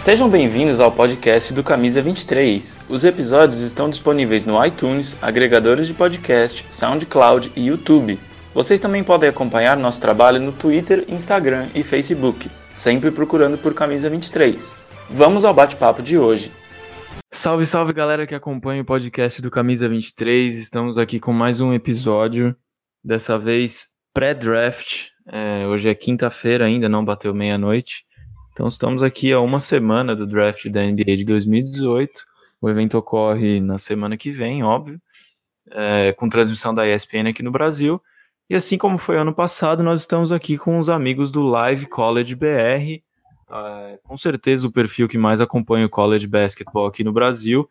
Sejam bem-vindos ao podcast do Camisa 23. Os episódios estão disponíveis no iTunes, agregadores de podcast, SoundCloud e YouTube. Vocês também podem acompanhar nosso trabalho no Twitter, Instagram e Facebook, sempre procurando por Camisa 23. Vamos ao bate-papo de hoje. Salve, salve galera que acompanha o podcast do Camisa 23. Estamos aqui com mais um episódio, dessa vez pré-draft. Hoje é quinta-feira ainda, não bateu meia-noite. Então estamos aqui há uma semana do draft da NBA de 2018. O evento ocorre na semana que vem, óbvio, com transmissão da ESPN aqui no Brasil. E assim como foi ano passado, nós estamos aqui com os amigos do Live College BR, com certeza o perfil que mais acompanha o college basketball aqui no Brasil.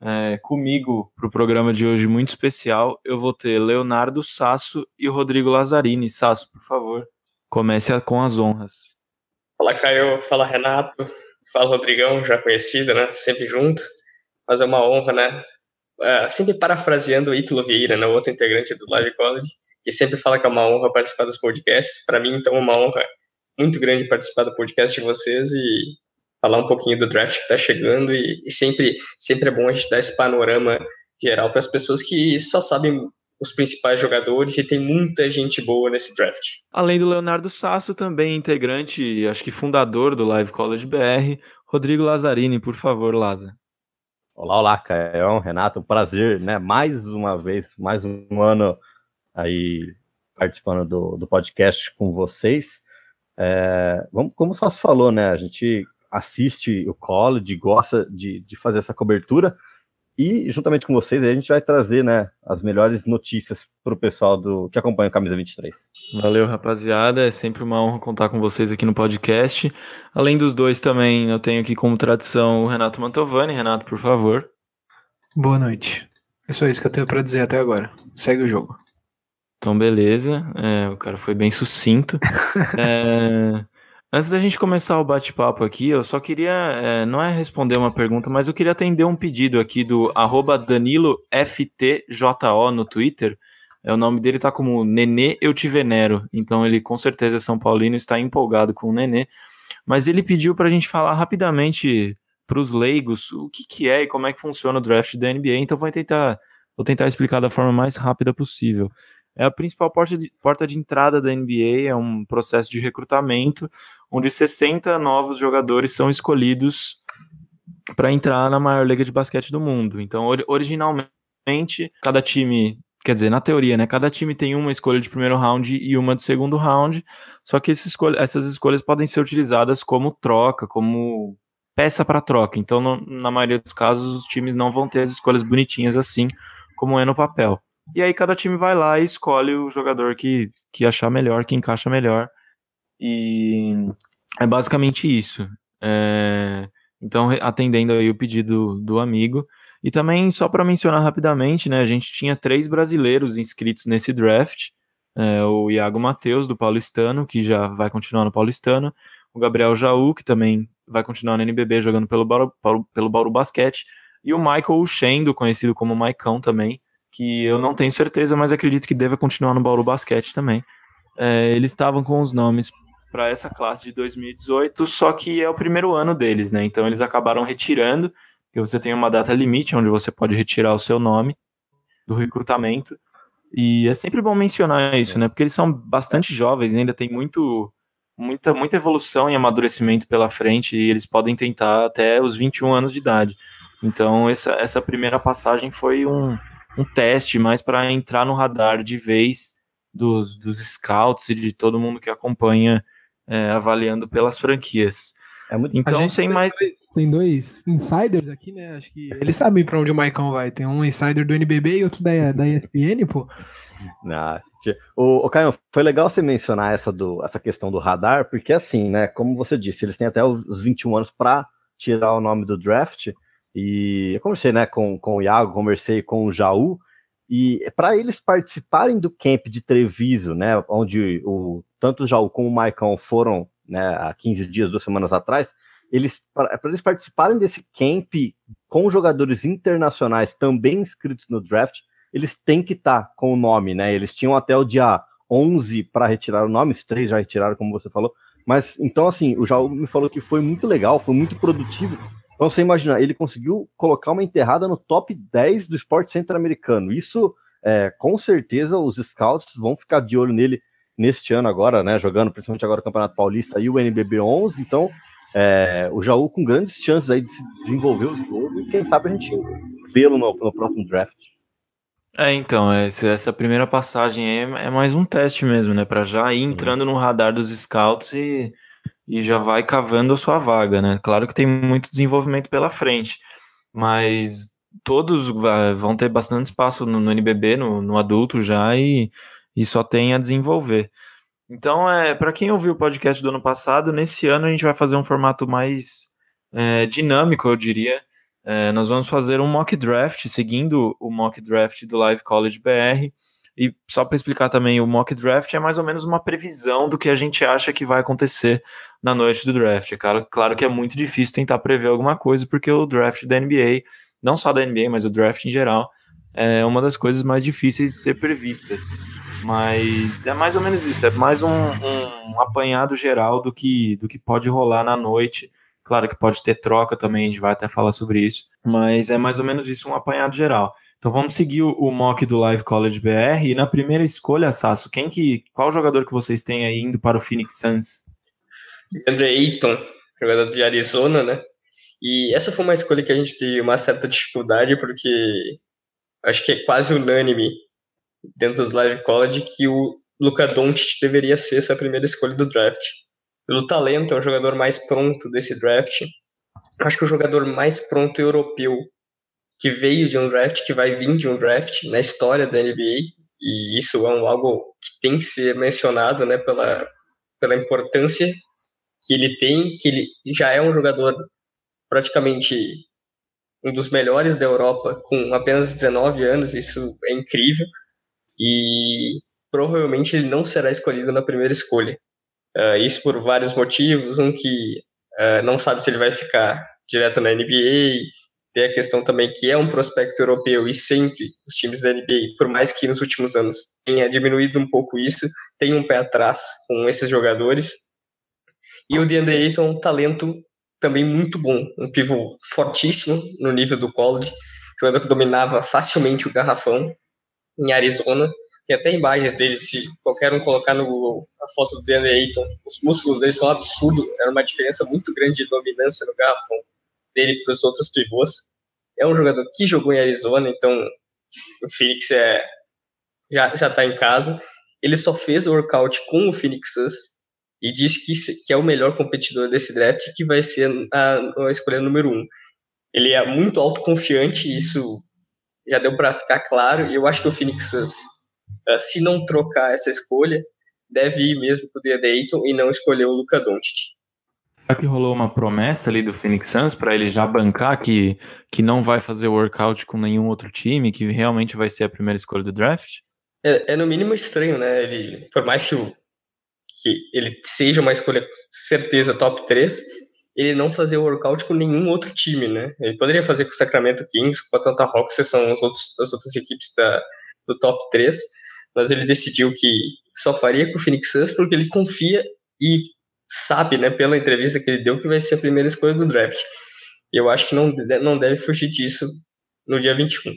Comigo, para o programa de hoje muito especial, eu vou ter Leonardo Sasso e o Rodrigo Lazzarini. Sasso, por favor, comece com as honras. Fala, Caio. Fala, Renato. Fala, Rodrigão, já conhecido, né? Sempre junto. Mas é uma honra, né? Sempre parafraseando o Ítalo Vieira, né? O outro integrante do Live College, que sempre fala que é uma honra participar dos podcasts. Para mim, então, é uma honra muito grande participar do podcast de vocês e falar um pouquinho do draft que está chegando. E sempre é bom a gente dar esse panorama geral para as pessoas que só sabem os principais jogadores, e tem muita gente boa nesse draft. Além do Leonardo Sasso, também integrante, acho que fundador do Live College BR, Rodrigo Lazzarini, por favor, Laza. Olá, Caio, Renato, um prazer, né? Mais uma vez, mais um ano aí participando do podcast com vocês. Como o Sasso falou, né? A gente assiste o college, gosta de fazer essa cobertura. E, juntamente com vocês, a gente vai trazer, né, as melhores notícias para o pessoal que acompanha o Camisa 23. Valeu, rapaziada. É sempre uma honra contar com vocês aqui no podcast. Além dos dois também, eu tenho aqui como tradição o Renato Mantovani. Renato, por favor. Boa noite. É só isso que eu tenho para dizer até agora. Segue o jogo. Então, beleza. O cara foi bem sucinto. Antes da gente começar o bate-papo aqui, eu só queria, não é responder uma pergunta, mas eu queria atender um pedido aqui do @DaniloFTJO no Twitter. O nome dele tá como Nenê Eu Te Venero, então ele com certeza é São Paulino e está empolgado com o Nenê. Mas ele pediu pra gente falar rapidamente pros leigos o que é e como é que funciona o draft da NBA, então vou tentar explicar da forma mais rápida possível. A principal porta de entrada da NBA, é um processo de recrutamento, onde 60 novos jogadores são escolhidos para entrar na maior liga de basquete do mundo. Então, originalmente, cada time, quer dizer, na teoria, né, cada time tem uma escolha de primeiro round e uma de segundo round, só que essas escolhas podem ser utilizadas como troca, como peça para troca. Então, na maioria dos casos, os times não vão ter as escolhas bonitinhas assim, como é no papel. E aí cada time vai lá e escolhe o jogador que achar melhor, que encaixa melhor. E é basicamente isso. Então, atendendo aí o pedido do amigo. E também, só para mencionar rapidamente, né, a gente tinha 3 brasileiros inscritos nesse draft. O Iago Matheus, do Paulistano, que já vai continuar no Paulistano. O Gabriel Jaú, que também vai continuar no NBB, jogando pelo Bauru Basquete. E o Michael Uchendo, conhecido como Maicão também, que eu não tenho certeza, mas acredito que deva continuar no Bauru Basquete também. Eles estavam com os nomes para essa classe de 2018, só que é o primeiro ano deles, né? Então eles acabaram retirando, porque você tem uma data limite onde você pode retirar o seu nome do recrutamento. E é sempre bom mencionar isso, né? Porque eles são bastante jovens, ainda tem muita evolução e amadurecimento pela frente, e eles podem tentar até os 21 anos de idade. Então essa primeira passagem foi um teste mais para entrar no radar de vez dos scouts e de todo mundo que acompanha, avaliando pelas franquias. Então, sem mais... Tem dois insiders aqui, né? Acho que eles sabem para onde o Maicão vai. Tem um insider do NBB e outro da ESPN, pô. O Caio, foi legal você mencionar essa questão do radar, porque assim, né, como você disse, eles têm até os 21 anos para tirar o nome do draft. E eu conversei, né, com o Iago, conversei com o Jaú, e para eles participarem do camp de Treviso, né, onde tanto o Jaú como o Maicão foram, né, há 15 dias, 2 semanas atrás, para eles participarem desse camp com jogadores internacionais também inscritos no draft, eles têm que estar com o nome, né, eles tinham até o dia 11 para retirar o nome, os 3 já retiraram, como você falou, Mas, então, assim, o Jaú me falou que foi muito legal, foi muito produtivo. Então, você imagina, ele conseguiu colocar uma enterrada no top 10 do esporte centro-americano. Isso, com certeza, os scouts vão ficar de olho nele neste ano agora, né? Jogando principalmente agora o Campeonato Paulista e o NBB 11. Então, o Jaú com grandes chances aí de se desenvolver o jogo e quem sabe a gente vê-lo no próximo draft. Então, essa primeira passagem aí é mais um teste mesmo, né? Pra já ir entrando no radar dos scouts e já vai cavando a sua vaga, né? Claro que tem muito desenvolvimento pela frente, mas todos vão ter bastante espaço no NBB, no adulto já, e só tem a desenvolver. Então, para quem ouviu o podcast do ano passado, nesse ano a gente vai fazer um formato mais dinâmico, eu diria. Nós vamos fazer um mock draft, seguindo o mock draft do Live College BR. E só para explicar também, o mock draft é mais ou menos uma previsão do que a gente acha que vai acontecer na noite do draft. Claro que é muito difícil tentar prever alguma coisa, porque o draft da NBA, não só da NBA, mas o draft em geral, é uma das coisas mais difíceis de ser previstas. Mas é mais ou menos isso, é mais um apanhado geral do que pode rolar na noite. Claro que pode ter troca também, a gente vai até falar sobre isso, mas é mais ou menos isso, um apanhado geral. Então vamos seguir o mock do Live College BR, e na primeira escolha, Sasso, qual jogador que vocês têm aí indo para o Phoenix Suns? DeAndre Ayton, jogador de Arizona, né? E essa foi uma escolha que a gente teve uma certa dificuldade, porque acho que é quase unânime dentro do Live College que o Luka Doncic deveria ser essa primeira escolha do draft. Pelo talento, é o jogador mais pronto desse draft. Acho que o jogador mais pronto europeu que veio de um draft, que vai vir de um draft na história da NBA, e isso é algo que tem que ser mencionado, né, pela importância que ele tem, que ele já é um jogador praticamente um dos melhores da Europa, com apenas 19 anos, isso é incrível, e provavelmente ele não será escolhido na primeira escolha. Isso por vários motivos, que não sabe se ele vai ficar direto na NBA, tem a questão também que é um prospecto europeu e sempre os times da NBA, por mais que nos últimos anos tenha diminuído um pouco isso, tem um pé atrás com esses jogadores. E o DeAndre Ayton, um talento também muito bom, um pivô fortíssimo no nível do college, jogador que dominava facilmente o garrafão em Arizona. Tem até imagens dele, se qualquer um colocar no Google a foto do DeAndre Ayton, os músculos dele são absurdos, era uma diferença muito grande de dominância no garrafão dele para os outros pivôs. É um jogador que jogou em Arizona, então o Phoenix já está em casa. Ele só fez o workout com o Phoenix Suns e disse que é o melhor competidor desse draft, que vai ser a escolha número 1. Ele é muito autoconfiante, isso já deu para ficar claro, e eu acho que o Phoenix Suns, se não trocar essa escolha, deve ir mesmo pro DeAndre Ayton e não escolher o Luka Doncic. Será que rolou uma promessa ali do Phoenix Suns para ele já bancar que não vai fazer workout com nenhum outro time, que realmente vai ser a primeira escolha do draft? É no mínimo estranho, né? Ele, por mais que ele seja uma escolha certeza top 3, ele não fazer workout com nenhum outro time, né? Ele poderia fazer com o Sacramento Kings, com o Atlanta Hawks, que são as outras equipes do top 3, mas ele decidiu que só faria com o Phoenix Suns porque ele confia e sabe, né, pela entrevista que ele deu, que vai ser a primeira escolha do draft. E eu acho que não deve fugir disso no dia 21.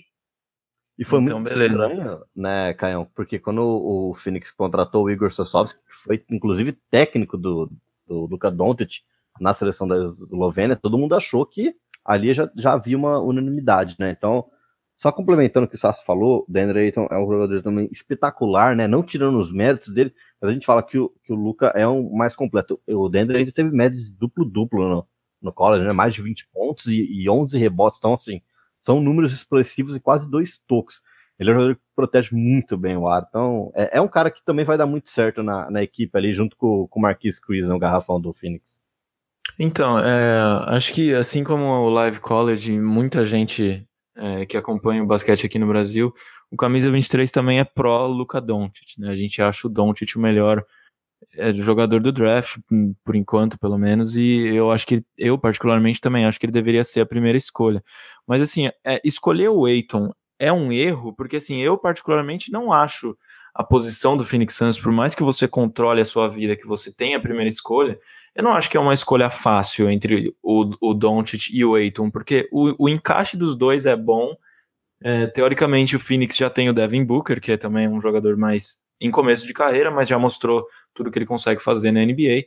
E foi então, muito estranho, né, Caião? Porque quando o Phoenix contratou o Igor Sosovski, que foi inclusive técnico do Luka Doncic na seleção da Eslovênia, todo mundo achou que ali já havia uma unanimidade, né? Então, só complementando o que o Sasso falou, o DeAndre Ayton é um jogador também espetacular, né? Não tirando os méritos dele, mas a gente fala que o Luka é um mais completo. O DeAndre Ayton teve médias duplo-duplo no college, né? Mais de 20 pontos e 11 rebotes. Então, assim, são números expressivos e quase 2 toques. Ele é um jogador que protege muito bem o ar. Então, é um cara que também vai dar muito certo na equipe ali, junto com o Marquise Chris, no garrafão do Phoenix. Então, acho que assim como o Live College, muita gente que acompanha o basquete aqui no Brasil, o Camisa 23 também é pró Luka Doncic, né? A gente acha o Doncic o melhor jogador do draft, por enquanto, pelo menos, e eu particularmente também acho que ele deveria ser a primeira escolha. Mas assim, escolher o Ayton é um erro, porque assim, eu particularmente não acho a posição do Phoenix Suns, por mais que você controle a sua vida, que você tenha a primeira escolha, eu não acho que é uma escolha fácil entre o Doncic e o Ayton, porque o encaixe dos dois é bom. Teoricamente, o Phoenix já tem o Devin Booker, que é também um jogador mais em começo de carreira, mas já mostrou tudo que ele consegue fazer na NBA.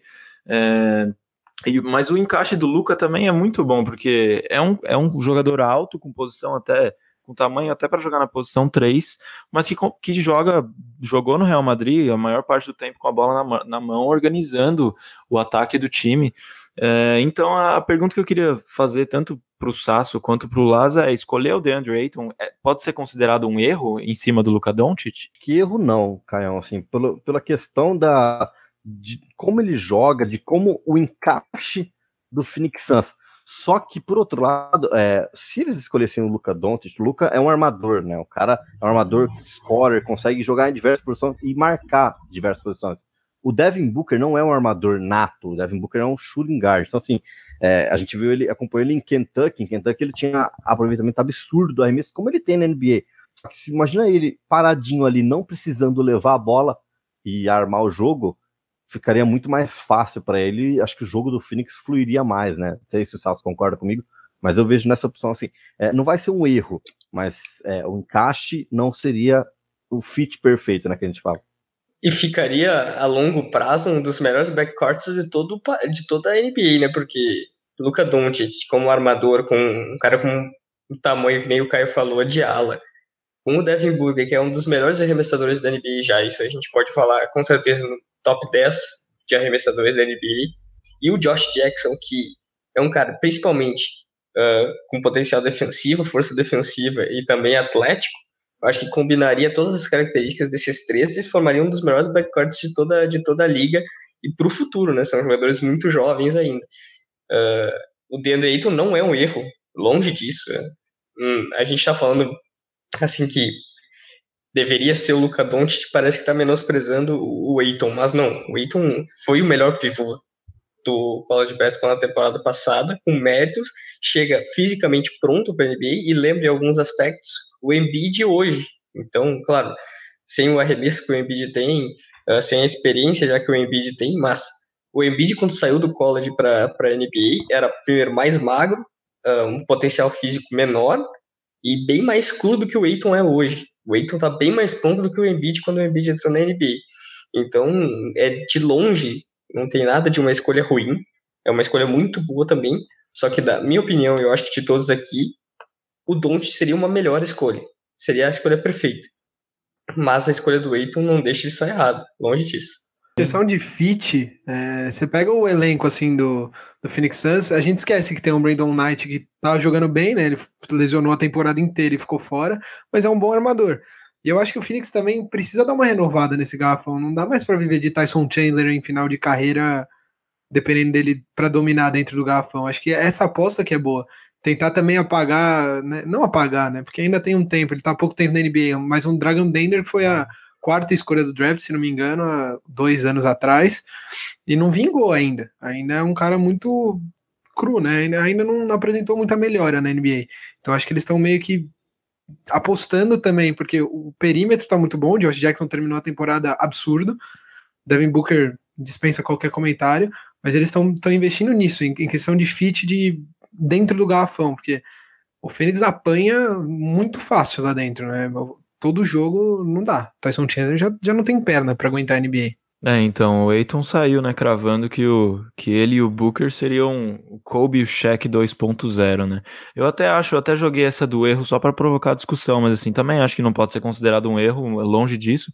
Mas o encaixe do Luka também é muito bom, porque é um jogador alto, com posição até, com tamanho até para jogar na posição 3, mas que jogou no Real Madrid a maior parte do tempo com a bola na mão, organizando o ataque do time. Então a pergunta que eu queria fazer tanto para o Sasso quanto para o Laza é: escolher o DeAndre Ayton pode ser considerado um erro em cima do Luka Doncic? Que erro não, Caião, assim, pela questão de como ele joga, de como o encaixe do Phoenix Suns. Só que, por outro lado, se eles escolhessem o Luka Doncic, o Luka é um armador, né? O cara é um armador scorer, consegue jogar em diversas posições e marcar diversas posições. O Devin Booker não é um armador nato, o Devin Booker é um shooting guard. Então, assim, a gente acompanhou ele em Kentucky. Em Kentucky ele tinha aproveitamento absurdo do arremesso, como ele tem na NBA. Só que imagina ele paradinho ali, não precisando levar a bola e armar o jogo, ficaria muito mais fácil para ele. Acho que o jogo do Phoenix fluiria mais, né? Não sei se o Salso concorda comigo, mas eu vejo nessa opção assim, não vai ser um erro, mas o encaixe não seria o fit perfeito, né, que a gente fala. E ficaria a longo prazo um dos melhores backcourts de toda a NBA, né? Porque Luka Doncic, como armador, com um cara com um tamanho que nem o Caio falou, de ala, com o Devin Booker, que é um dos melhores arremessadores da NBA já, isso a gente pode falar com certeza no top 10 de arremessadores da NBA, e o Josh Jackson, que é um cara principalmente com potencial defensivo, força defensiva e também atlético. Eu acho que combinaria todas as características desses três e formaria um dos melhores backcourts de toda a liga e para o futuro, né? São jogadores muito jovens ainda. O DeAndre Ayton não é um erro, longe disso. A gente está falando assim que deveria ser o Luka Doncic, parece que está menosprezando o Ayton, mas não. O Ayton foi o melhor pivô do college basketball na temporada passada, com méritos, chega fisicamente pronto para a NBA e lembra em alguns aspectos o Embiid hoje. Então, claro, sem o arremesso que o Embiid tem, sem a experiência já que o Embiid tem, mas o Embiid, quando saiu do college para a NBA, era primeiro mais magro, um potencial físico menor e bem mais cru do que o Ayton é hoje. O Ayton está bem mais pronto do que o Embiid quando o Embiid entrou na NBA. Então, de longe, não tem nada de uma escolha ruim, é uma escolha muito boa também, só que da minha opinião, eu acho que de todos aqui, o Doncic seria uma melhor escolha, seria a escolha perfeita, mas a escolha do Ayton não deixa de estar errado, longe disso. Questão de fit, você pega o elenco assim do Phoenix Suns, a gente esquece que tem um Brandon Knight que tá jogando bem, né? Ele lesionou a temporada inteira e ficou fora, mas é um bom armador. E eu acho que o Phoenix também precisa dar uma renovada nesse garrafão. Não dá mais para viver de Tyson Chandler em final de carreira, dependendo dele para dominar dentro do garrafão. Acho que essa aposta que é boa. Tentar também apagar, né? Não apagar, né? Porque ainda tem um tempo, ele tá há pouco tempo na NBA, mas um Dragan Bender que foi a quarta escolha do draft, se não me engano, há 2 anos atrás, e não vingou ainda. Ainda é um cara muito cru, né? Ainda não apresentou muita melhora na NBA. Então acho que eles estão meio que apostando também, porque o perímetro tá muito bom, o Josh Jackson terminou a temporada absurdo, Devin Booker dispensa qualquer comentário, mas eles estão investindo nisso, em questão de fit dentro do garrafão, porque o Phoenix apanha muito fácil lá dentro, né? Todo jogo não dá. Tyson Chandler já não tem perna para aguentar a NBA. Então, o Ayton saiu, né, cravando que ele e o Booker seriam o Kobe e o Shaq 2.0, né? Eu até joguei essa do erro só para provocar discussão, mas assim, também acho que não pode ser considerado um erro, longe disso.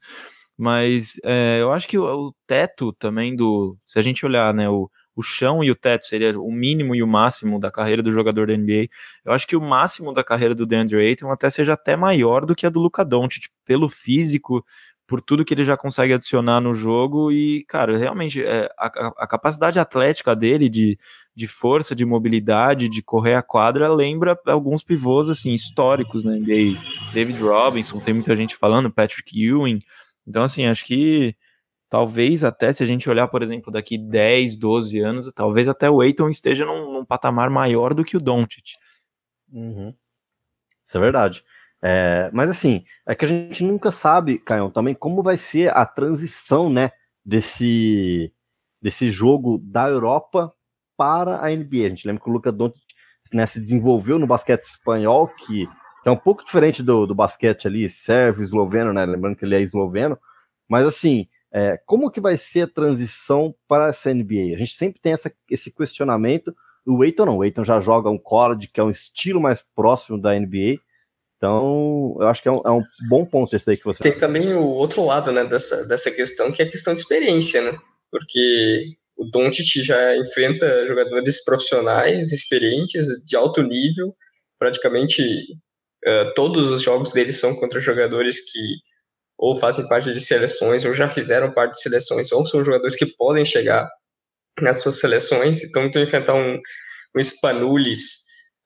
Mas eu acho que o teto também se a gente olhar, né, o chão e o teto seria o mínimo e o máximo da carreira do jogador da NBA. Eu acho que o máximo da carreira do DeAndre Ayton até seja até maior do que a do Luka Doncic, pelo físico, por tudo que ele já consegue adicionar no jogo e, cara, realmente a capacidade atlética dele de força, de mobilidade, de correr a quadra, lembra alguns pivôs, assim, históricos na NBA. David Robinson, tem muita gente falando, Patrick Ewing. Então, assim, acho que talvez até, se a gente olhar, por exemplo, daqui 10, 12 anos, talvez até o Ayton esteja num patamar maior do que o Doncic. Uhum. Isso é verdade. Mas assim, é que a gente nunca sabe, Caio, também como vai ser a transição, né, desse jogo da Europa para a NBA. A gente lembra que o Luka Doncic, né, se desenvolveu no basquete espanhol, que é um pouco diferente do basquete ali, sérvio, esloveno, né, lembrando que ele é esloveno, mas assim, como que vai ser a transição para essa NBA? A gente sempre tem esse questionamento. O Ayton não, o Ayton já joga um college, que é um estilo mais próximo da NBA. Então, eu acho que é um bom ponto esse aí que você... Tem também o outro lado, né, dessa questão, que é a questão de experiência, né? Porque o Doncic já enfrenta jogadores profissionais, experientes, de alto nível. Praticamente todos os jogos dele são contra jogadores que ou fazem parte de seleções, ou já fizeram parte de seleções, ou são jogadores que podem chegar nas suas seleções. Então, enfrentar um Spanulis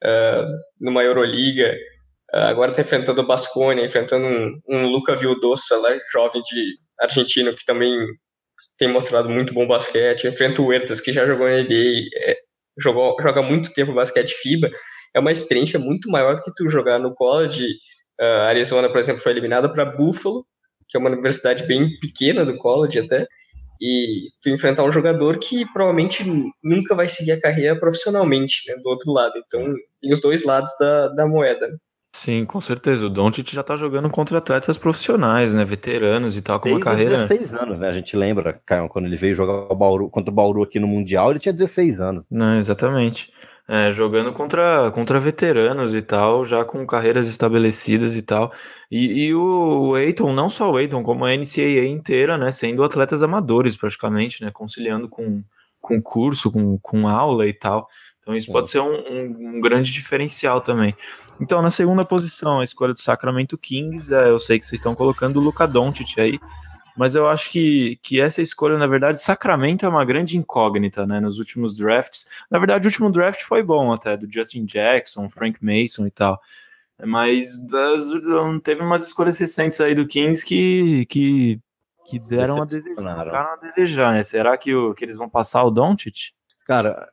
numa Euroliga, agora está enfrentando o Baskonia, enfrentando um Luca Vildossa, lá, jovem de argentino, que também tem mostrado muito bom basquete. Enfrenta o Huertas, que já jogou na NBA, joga muito tempo basquete FIBA. É uma experiência muito maior do que tu jogar no college. Arizona, por exemplo, foi eliminada para Buffalo, que é uma universidade bem pequena do college até, e tu enfrentar um jogador que provavelmente nunca vai seguir a carreira profissionalmente, né, do outro lado. Então, tem os dois lados da moeda. Sim, com certeza. O Doncic já tá jogando contra atletas profissionais, né? Veteranos e tal, com uma Desde os carreira. 16 anos, né? A gente lembra, Caio, quando ele veio jogar contra o Bauru aqui no Mundial, ele tinha 16 anos. Não, exatamente. Jogando contra veteranos e tal, já com carreiras estabelecidas e tal. E o Ayton, não só o Ayton, como a NCAA inteira, né? Sendo atletas amadores praticamente, né? Conciliando com curso, com aula e tal. Então isso pode ser um grande diferencial também. Então, na segunda posição, a escolha do Sacramento Kings, eu sei que vocês estão colocando o Luka Doncic aí, mas eu acho que essa escolha, na verdade, Sacramento é uma grande incógnita, né, nos últimos drafts. Na verdade, o último draft foi bom até, do Justin Jackson, Frank Mason e tal, mas teve umas escolhas recentes aí do Kings que deram a desejar, ficaram a desejar, né? Será que eles vão passar o Doncic? Cara,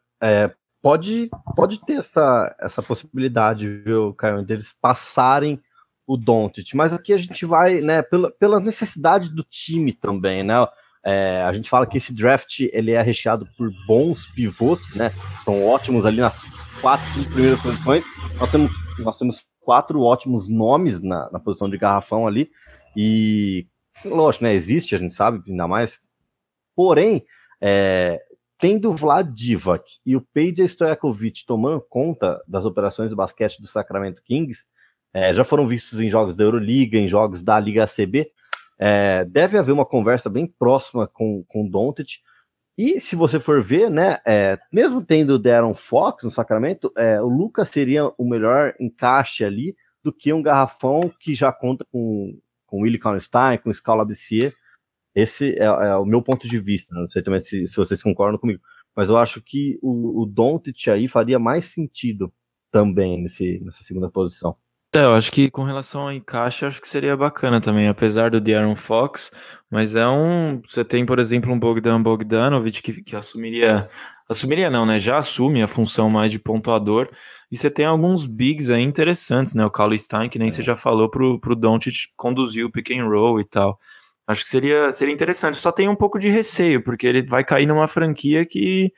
pode ter essa possibilidade, viu, Caio, deles passarem o Doncic, mas aqui a gente vai, né, pela necessidade do time também, né? A gente fala que esse draft ele é recheado por bons pivôs, né? São ótimos ali nas 4, 5 primeiras posições. Nós temos 4 ótimos nomes na posição de garrafão ali. E, lógico, né? Existe, a gente sabe, ainda mais. Porém, tendo o Vlad Divac e o Peja Stojakovic tomando conta das operações do basquete do Sacramento Kings, já foram vistos em jogos da Euroliga, em jogos da Liga ACB. Deve haver uma conversa bem próxima com o Doncic. E se você for ver, né, mesmo tendo o De'Aaron Fox no Sacramento, o Luka seria o melhor encaixe ali do que um garrafão que já conta com Willie Cauley-Stein, com Skal Labissière. Esse é o meu ponto de vista. Não sei também se vocês concordam comigo, mas eu acho que o Doncic aí faria mais sentido também nessa segunda posição. Eu acho que com relação ao encaixe, acho que seria bacana também, apesar do De'Aaron Fox, mas você tem, por exemplo, um Bogdan Bogdanovic que assumiria não, né, já assume a função mais de pontuador, e você tem alguns bigs aí interessantes, né, o Cauley-Stein, que nem você já falou, pro Doncic conduzir o pick and roll e tal. Acho que seria interessante, só tem um pouco de receio, porque ele vai cair numa franquia que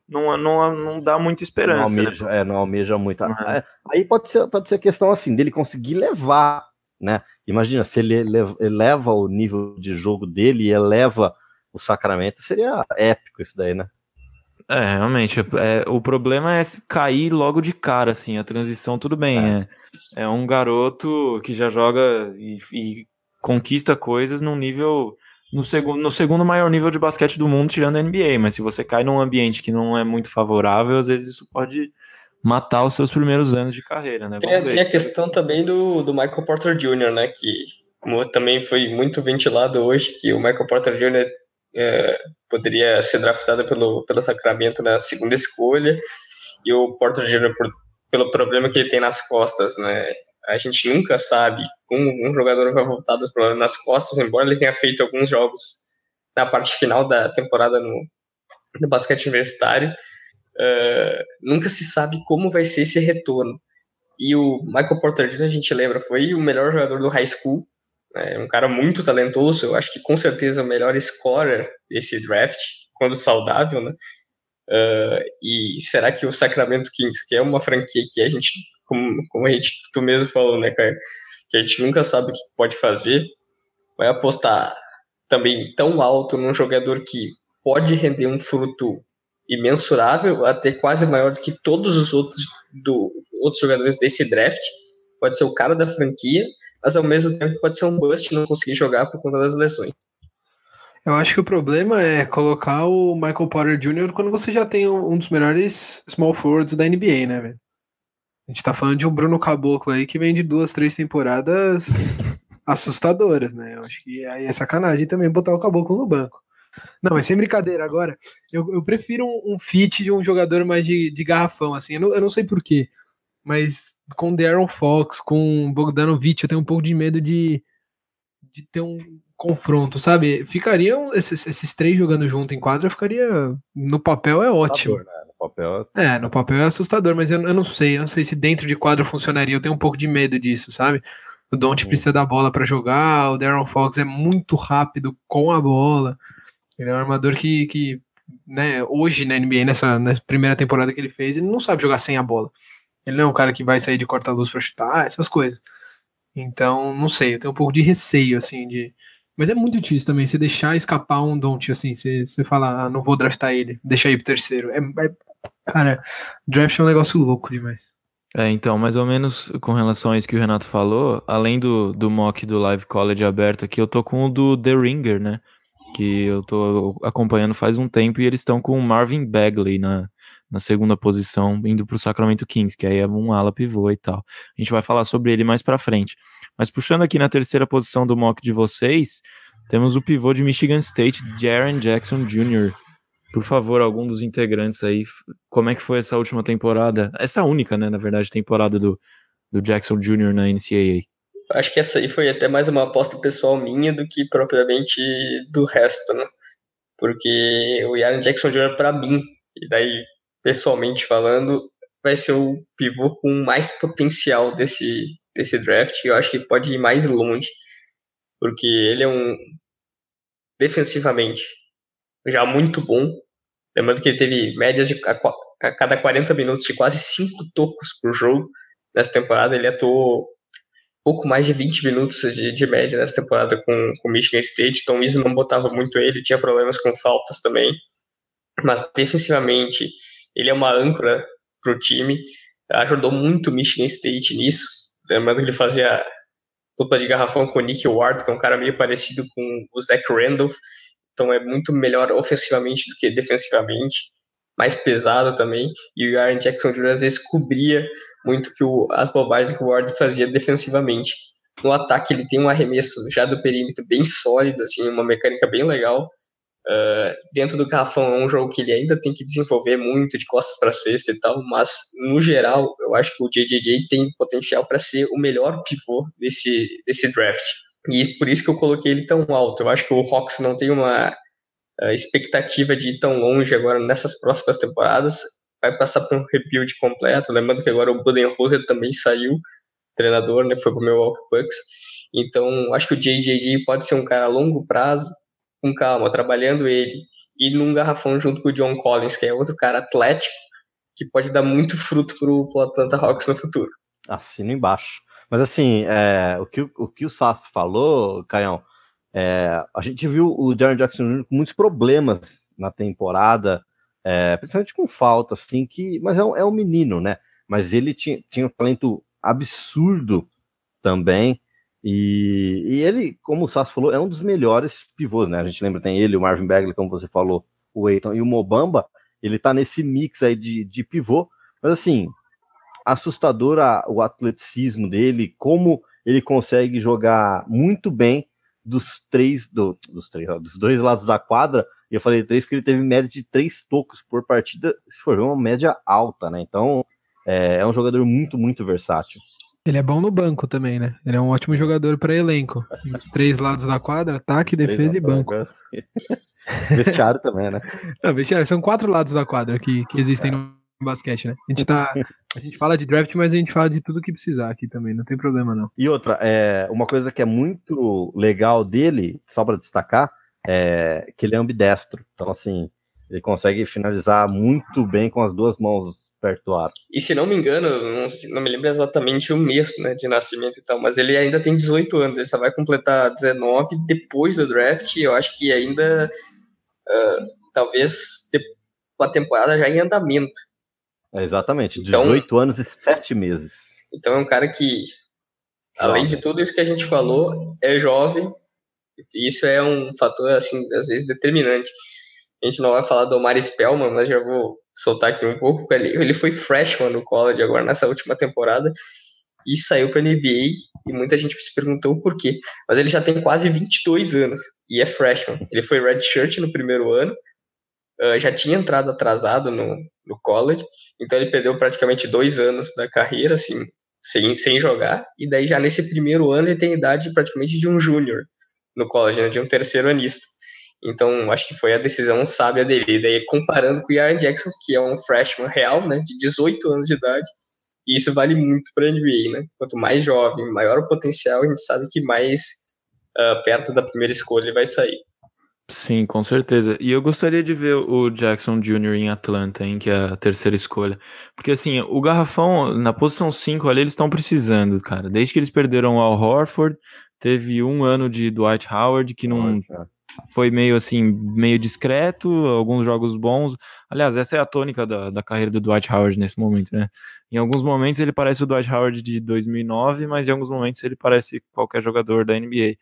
não dá muita esperança. Não almeja muito. Aí pode ser questão assim, dele conseguir levar, né? Imagina, se ele eleva o nível de jogo dele e eleva o Sacramento, seria épico isso daí, né? Realmente, o problema é cair logo de cara, assim, a transição, tudo bem, é um garoto que já joga e conquista coisas num nível, no segundo maior nível de basquete do mundo, tirando a NBA, mas se você cai num ambiente que não é muito favorável, às vezes isso pode matar os seus primeiros anos de carreira, né? Tem a questão também do Michael Porter Jr., né, que como também foi muito ventilado hoje, que o Michael Porter Jr. Poderia ser draftado pelo Sacramento na segunda escolha, e o Porter Jr., pelo problema que ele tem nas costas, né, a gente nunca sabe como um jogador vai voltar dos problemas nas costas, embora ele tenha feito alguns jogos na parte final da temporada no basquete universitário. Nunca se sabe como vai ser esse retorno. E o Michael Porter Jr., a gente lembra, foi o melhor jogador do high school, né? Um cara muito talentoso, eu acho que com certeza o melhor scorer desse draft, quando saudável, né? E será que o Sacramento Kings, que é uma franquia que a gente, como a gente, tu mesmo falou, né, cara, que a gente nunca sabe o que pode fazer, vai apostar também tão alto num jogador que pode render um fruto imensurável, até quase maior do que todos os outros jogadores desse draft. Pode ser o cara da franquia, mas ao mesmo tempo pode ser um bust e não conseguir jogar por conta das lesões. Eu acho que o problema é colocar o Michael Porter Jr. quando você já tem um dos melhores small forwards da NBA, né, velho? A gente tá falando de um Bruno Caboclo aí que vem de 2, 3 temporadas assustadoras, né? Eu acho que aí é sacanagem também botar o Caboclo no banco. Não, mas sem brincadeira, agora, eu prefiro um fit de um jogador mais de garrafão, assim, eu não sei porquê, mas com o De'Aaron Fox, com o Bogdanovic, eu tenho um pouco de medo de ter um confronto, sabe? Ficariam esses três jogando junto em quadra, ficaria, no papel é ótimo. Né? No papel é assustador, mas eu não sei se dentro de quadra funcionaria, eu tenho um pouco de medo disso, sabe? O Don't precisa da bola para jogar, o De'Aaron Fox é muito rápido com a bola, ele é um armador que né, hoje na NBA, nessa primeira temporada que ele fez, ele não sabe jogar sem a bola. Ele não é um cara que vai sair de corta-luz para chutar, essas coisas. Então, não sei, eu tenho um pouco de receio, assim, mas é muito difícil também, você deixar escapar um Don't, assim, você falar, não vou draftar ele, deixar ir pro terceiro. Cara, draft é um negócio louco demais. Então, mais ou menos com relação a isso que o Renato falou, além do mock do Live College aberto aqui, eu tô com o do The Ringer, né? Que eu tô acompanhando faz um tempo e eles estão com o Marvin Bagley na segunda posição, indo pro Sacramento Kings, que aí é um ala pivô e tal. A gente vai falar sobre ele mais pra frente. Mas puxando aqui na terceira posição do mock de vocês, temos o pivô de Michigan State, Jaren Jackson Jr. Por favor, algum dos integrantes aí, como é que foi essa última temporada? Essa única, né, na verdade, temporada do Jackson Jr. na NCAA. Acho que essa aí foi até mais uma aposta pessoal minha do que propriamente do resto, né? Porque o Jaren Jackson Jr. para mim, e daí pessoalmente falando, vai ser o pivô com mais potencial desse draft. Eu acho que pode ir mais longe, porque ele é um defensivamente já muito bom. Lembrando que ele teve médias de a cada 40 minutos de quase 5 tocos por jogo. Nessa temporada ele atuou pouco mais de 20 minutos de média nessa temporada com o Michigan State, então isso não botava muito ele, tinha problemas com faltas também, mas defensivamente ele é uma âncora pro time, ajudou muito o Michigan State nisso, lembrando que ele fazia dupla de garrafão com o Nick Ward, que é um cara meio parecido com o Zach Randolph, então é muito melhor ofensivamente do que defensivamente, mais pesado também, e o Jaren Jackson Jr. às vezes cobria muito as bobagens que o Ward fazia defensivamente. No ataque ele tem um arremesso já do perímetro bem sólido, assim, uma mecânica bem legal. Dentro do garrafão é um jogo que ele ainda tem que desenvolver muito, de costas para cesta e tal, mas no geral eu acho que o JJJ tem potencial para ser o melhor pivô desse draft. E por isso que eu coloquei ele tão alto. Eu acho que o Hawks não tem uma expectativa de ir tão longe agora nessas próximas temporadas, vai passar por um rebuild completo, lembrando que agora o Budenholzer também saiu, treinador, né, foi pro Milwaukee Bucks, então acho que o JJJ pode ser um cara a longo prazo, com calma, trabalhando ele, e num garrafão junto com o John Collins, que é outro cara atlético, que pode dar muito fruto pro Atlanta Hawks no futuro. Assino embaixo. Mas assim, o que o Sassi falou, Caião, a gente viu o Jaren Jackson Jr. com muitos problemas na temporada, principalmente com falta, assim, mas é um menino, né? Mas ele tinha um talento absurdo também, e ele, como o Sassi falou, é um dos melhores pivôs, né? A gente lembra, tem ele, o Marvin Bagley, como você falou, o Ayton e o Mo Bamba, ele tá nesse mix aí de pivô, mas assim, assustador o atleticismo dele, como ele consegue jogar muito bem dos dois lados da quadra, e eu falei 3 porque ele teve média de 3 tocos por partida, se for uma média alta, né? Então é um jogador muito, muito versátil. Ele é bom no banco também, né? Ele é um ótimo jogador para elenco. Os 3 lados da quadra, ataque, defesa e banco. Vestiário também, né? Não, vestiário, são 4 lados da quadra que existem no basquete, né? A gente tá A gente fala de draft, mas a gente fala de tudo que precisar aqui também, não tem problema não. E outra, uma coisa que é muito legal dele, só para destacar, é que ele é ambidestro. Então, assim, ele consegue finalizar muito bem com as duas mãos perto do aro. E se não me engano, não me lembro exatamente o mês, né, de nascimento e tal, mas ele ainda tem 18 anos, ele só vai completar 19 depois do draft, e eu acho que ainda, talvez, a temporada já em andamento. Exatamente, 18 anos e 7 meses. Então é um cara que, além de tudo isso que a gente falou, é jovem, e isso é um fator, assim, às vezes determinante. A gente não vai falar do Omar Spellman, mas já vou soltar aqui um pouco. Ele foi freshman no college agora nessa última temporada e saiu para a NBA e muita gente se perguntou por quê. Mas ele já tem quase 22 anos e é freshman. Ele foi redshirt no primeiro ano, já tinha entrado atrasado no college, então ele perdeu praticamente 2 anos da carreira, assim, sem jogar, e daí já nesse primeiro ano ele tem idade praticamente de um júnior no college, né, de um terceiro anista. Então, acho que foi a decisão sábia dele. E daí, comparando com o Jaren Jackson, que é um freshman real, né, de 18 anos de idade, e isso vale muito para a NBA, né? Quanto mais jovem, maior o potencial, a gente sabe que mais perto da primeira escolha ele vai sair. Sim, com certeza. E eu gostaria de ver o Jackson Jr. em Atlanta, hein, que é a terceira escolha. Porque, assim, o Garrafão, na posição 5 ali, eles estão precisando, cara. Desde que eles perderam o Al Horford, teve um ano de Dwight Howard, que não foi meio, assim, meio discreto, alguns jogos bons. Aliás, essa é a tônica da carreira do Dwight Howard nesse momento, né? Em alguns momentos ele parece o Dwight Howard de 2009, mas em alguns momentos ele parece qualquer jogador da NBA.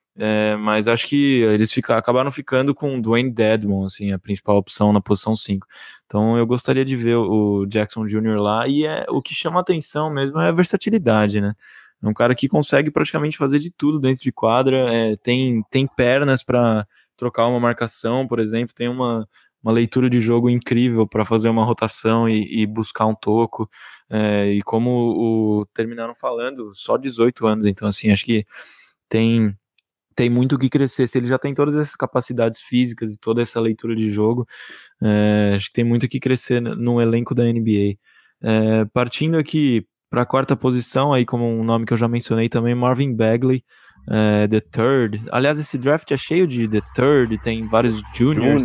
Mas acho que eles acabaram ficando com o Dwayne Dedmon, assim, a principal opção na posição 5. Então eu gostaria de ver o Jackson Jr. lá, e o que chama atenção mesmo é a versatilidade, né? É um cara que consegue praticamente fazer de tudo dentro de quadra, tem pernas para trocar uma marcação, por exemplo, tem uma leitura de jogo incrível para fazer uma rotação e buscar um toco, e como terminaram falando, só 18 anos, então assim, acho que tem muito o que crescer. Se ele já tem todas essas capacidades físicas e toda essa leitura de jogo, acho que tem muito o que crescer no elenco da NBA. Partindo aqui para a quarta posição, aí como um nome que eu já mencionei também, Marvin Bagley, The Third. Aliás, esse draft é cheio de The Third, tem vários juniors,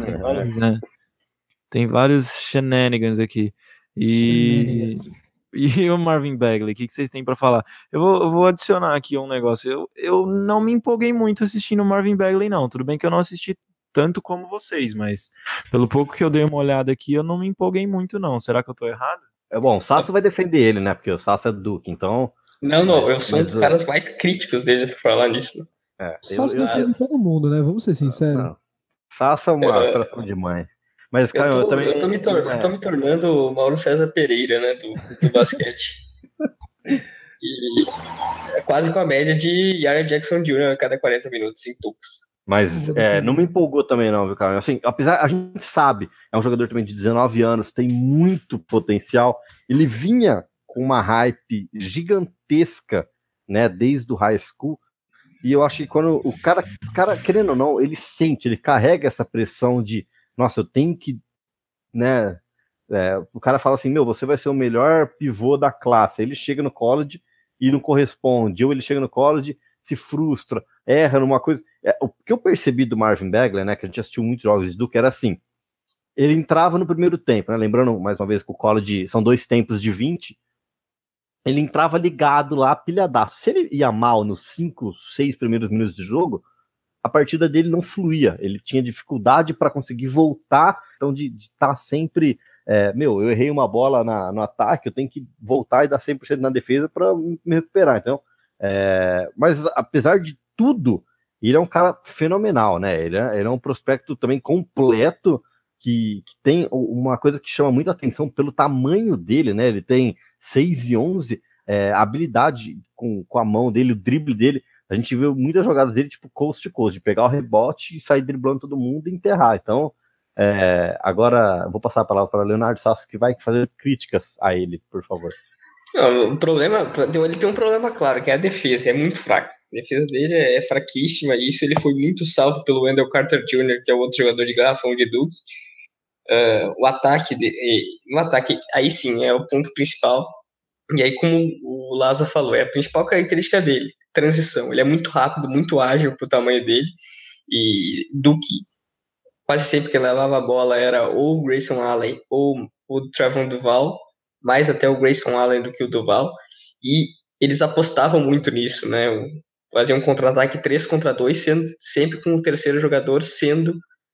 tem vários shenanigans aqui. E o Marvin Bagley, o que vocês têm para falar? Eu vou adicionar aqui um negócio. Eu não me empolguei muito assistindo o Marvin Bagley, não. Tudo bem que eu não assisti tanto como vocês, mas pelo pouco que eu dei uma olhada aqui, eu não me empolguei muito, não. Será que eu tô errado? Bom, o Sasso vai defender ele, né? Porque o Sasso é Duke, então... Não, eu sou um dos caras mais críticos dele pra falar nisso. Sasso defende todo mundo, né? Vamos ser sinceros. Sasso é uma coração de mãe. Mas, cara, eu tô me tornando o Mauro César Pereira, né, do basquete. E é quase com a média de Jaren Jackson Jr. a cada 40 minutos em tocos. Mas não me empolgou também não, viu, cara? Assim, apesar, a gente sabe, é um jogador também de 19 anos, tem muito potencial. Ele vinha com uma hype gigantesca, né, desde o high school. E eu acho que quando o cara, querendo ou não, ele carrega essa pressão de nossa, eu tenho que, né, o cara fala assim, você vai ser o melhor pivô da classe. Aí ele chega no college e não corresponde, ou ele chega no college, se frustra, erra numa coisa. O que eu percebi do Marvin Bagley, né, que a gente assistiu muitos jogos de Duke, era assim, ele entrava no primeiro tempo, né, lembrando mais uma vez que o college são 2 tempos de 20, ele entrava ligado lá, pilhadaço. Se ele ia mal nos 5, 6 primeiros minutos de jogo, a partida dele não fluía, ele tinha dificuldade para conseguir voltar, então de estar sempre, eu errei uma bola no ataque, eu tenho que voltar e dar 100% na defesa para me recuperar, então, mas apesar de tudo, ele é um cara fenomenal, né, ele é um prospecto também completo, que tem uma coisa que chama muita atenção pelo tamanho dele, né, ele tem 6'11", a habilidade com a mão dele, o drible dele. A gente viu muitas jogadas dele, tipo, coast to coast, de pegar o rebote e sair driblando todo mundo e enterrar. Então, agora vou passar a palavra para o Leonardo Sasso, que vai fazer críticas a ele, por favor. Não, o problema, ele tem um problema claro, que é a defesa, é muito fraca. A defesa dele é fraquíssima, e isso ele foi muito salvo pelo Wendell Carter Jr., que é outro jogador de garrafão de Duke. O ataque, no ataque, aí sim, é o ponto principal. E aí, como o Laza falou, é a principal característica dele, transição. Ele é muito rápido, muito ágil pro tamanho dele, e Duke, quase sempre que levava a bola era ou o Grayson Allen ou o Trevon Duval, mais até o Grayson Allen do que o Duval, e eles apostavam muito nisso, né? Faziam um contra-ataque 3 contra 2, sendo, sempre com o terceiro jogador sendo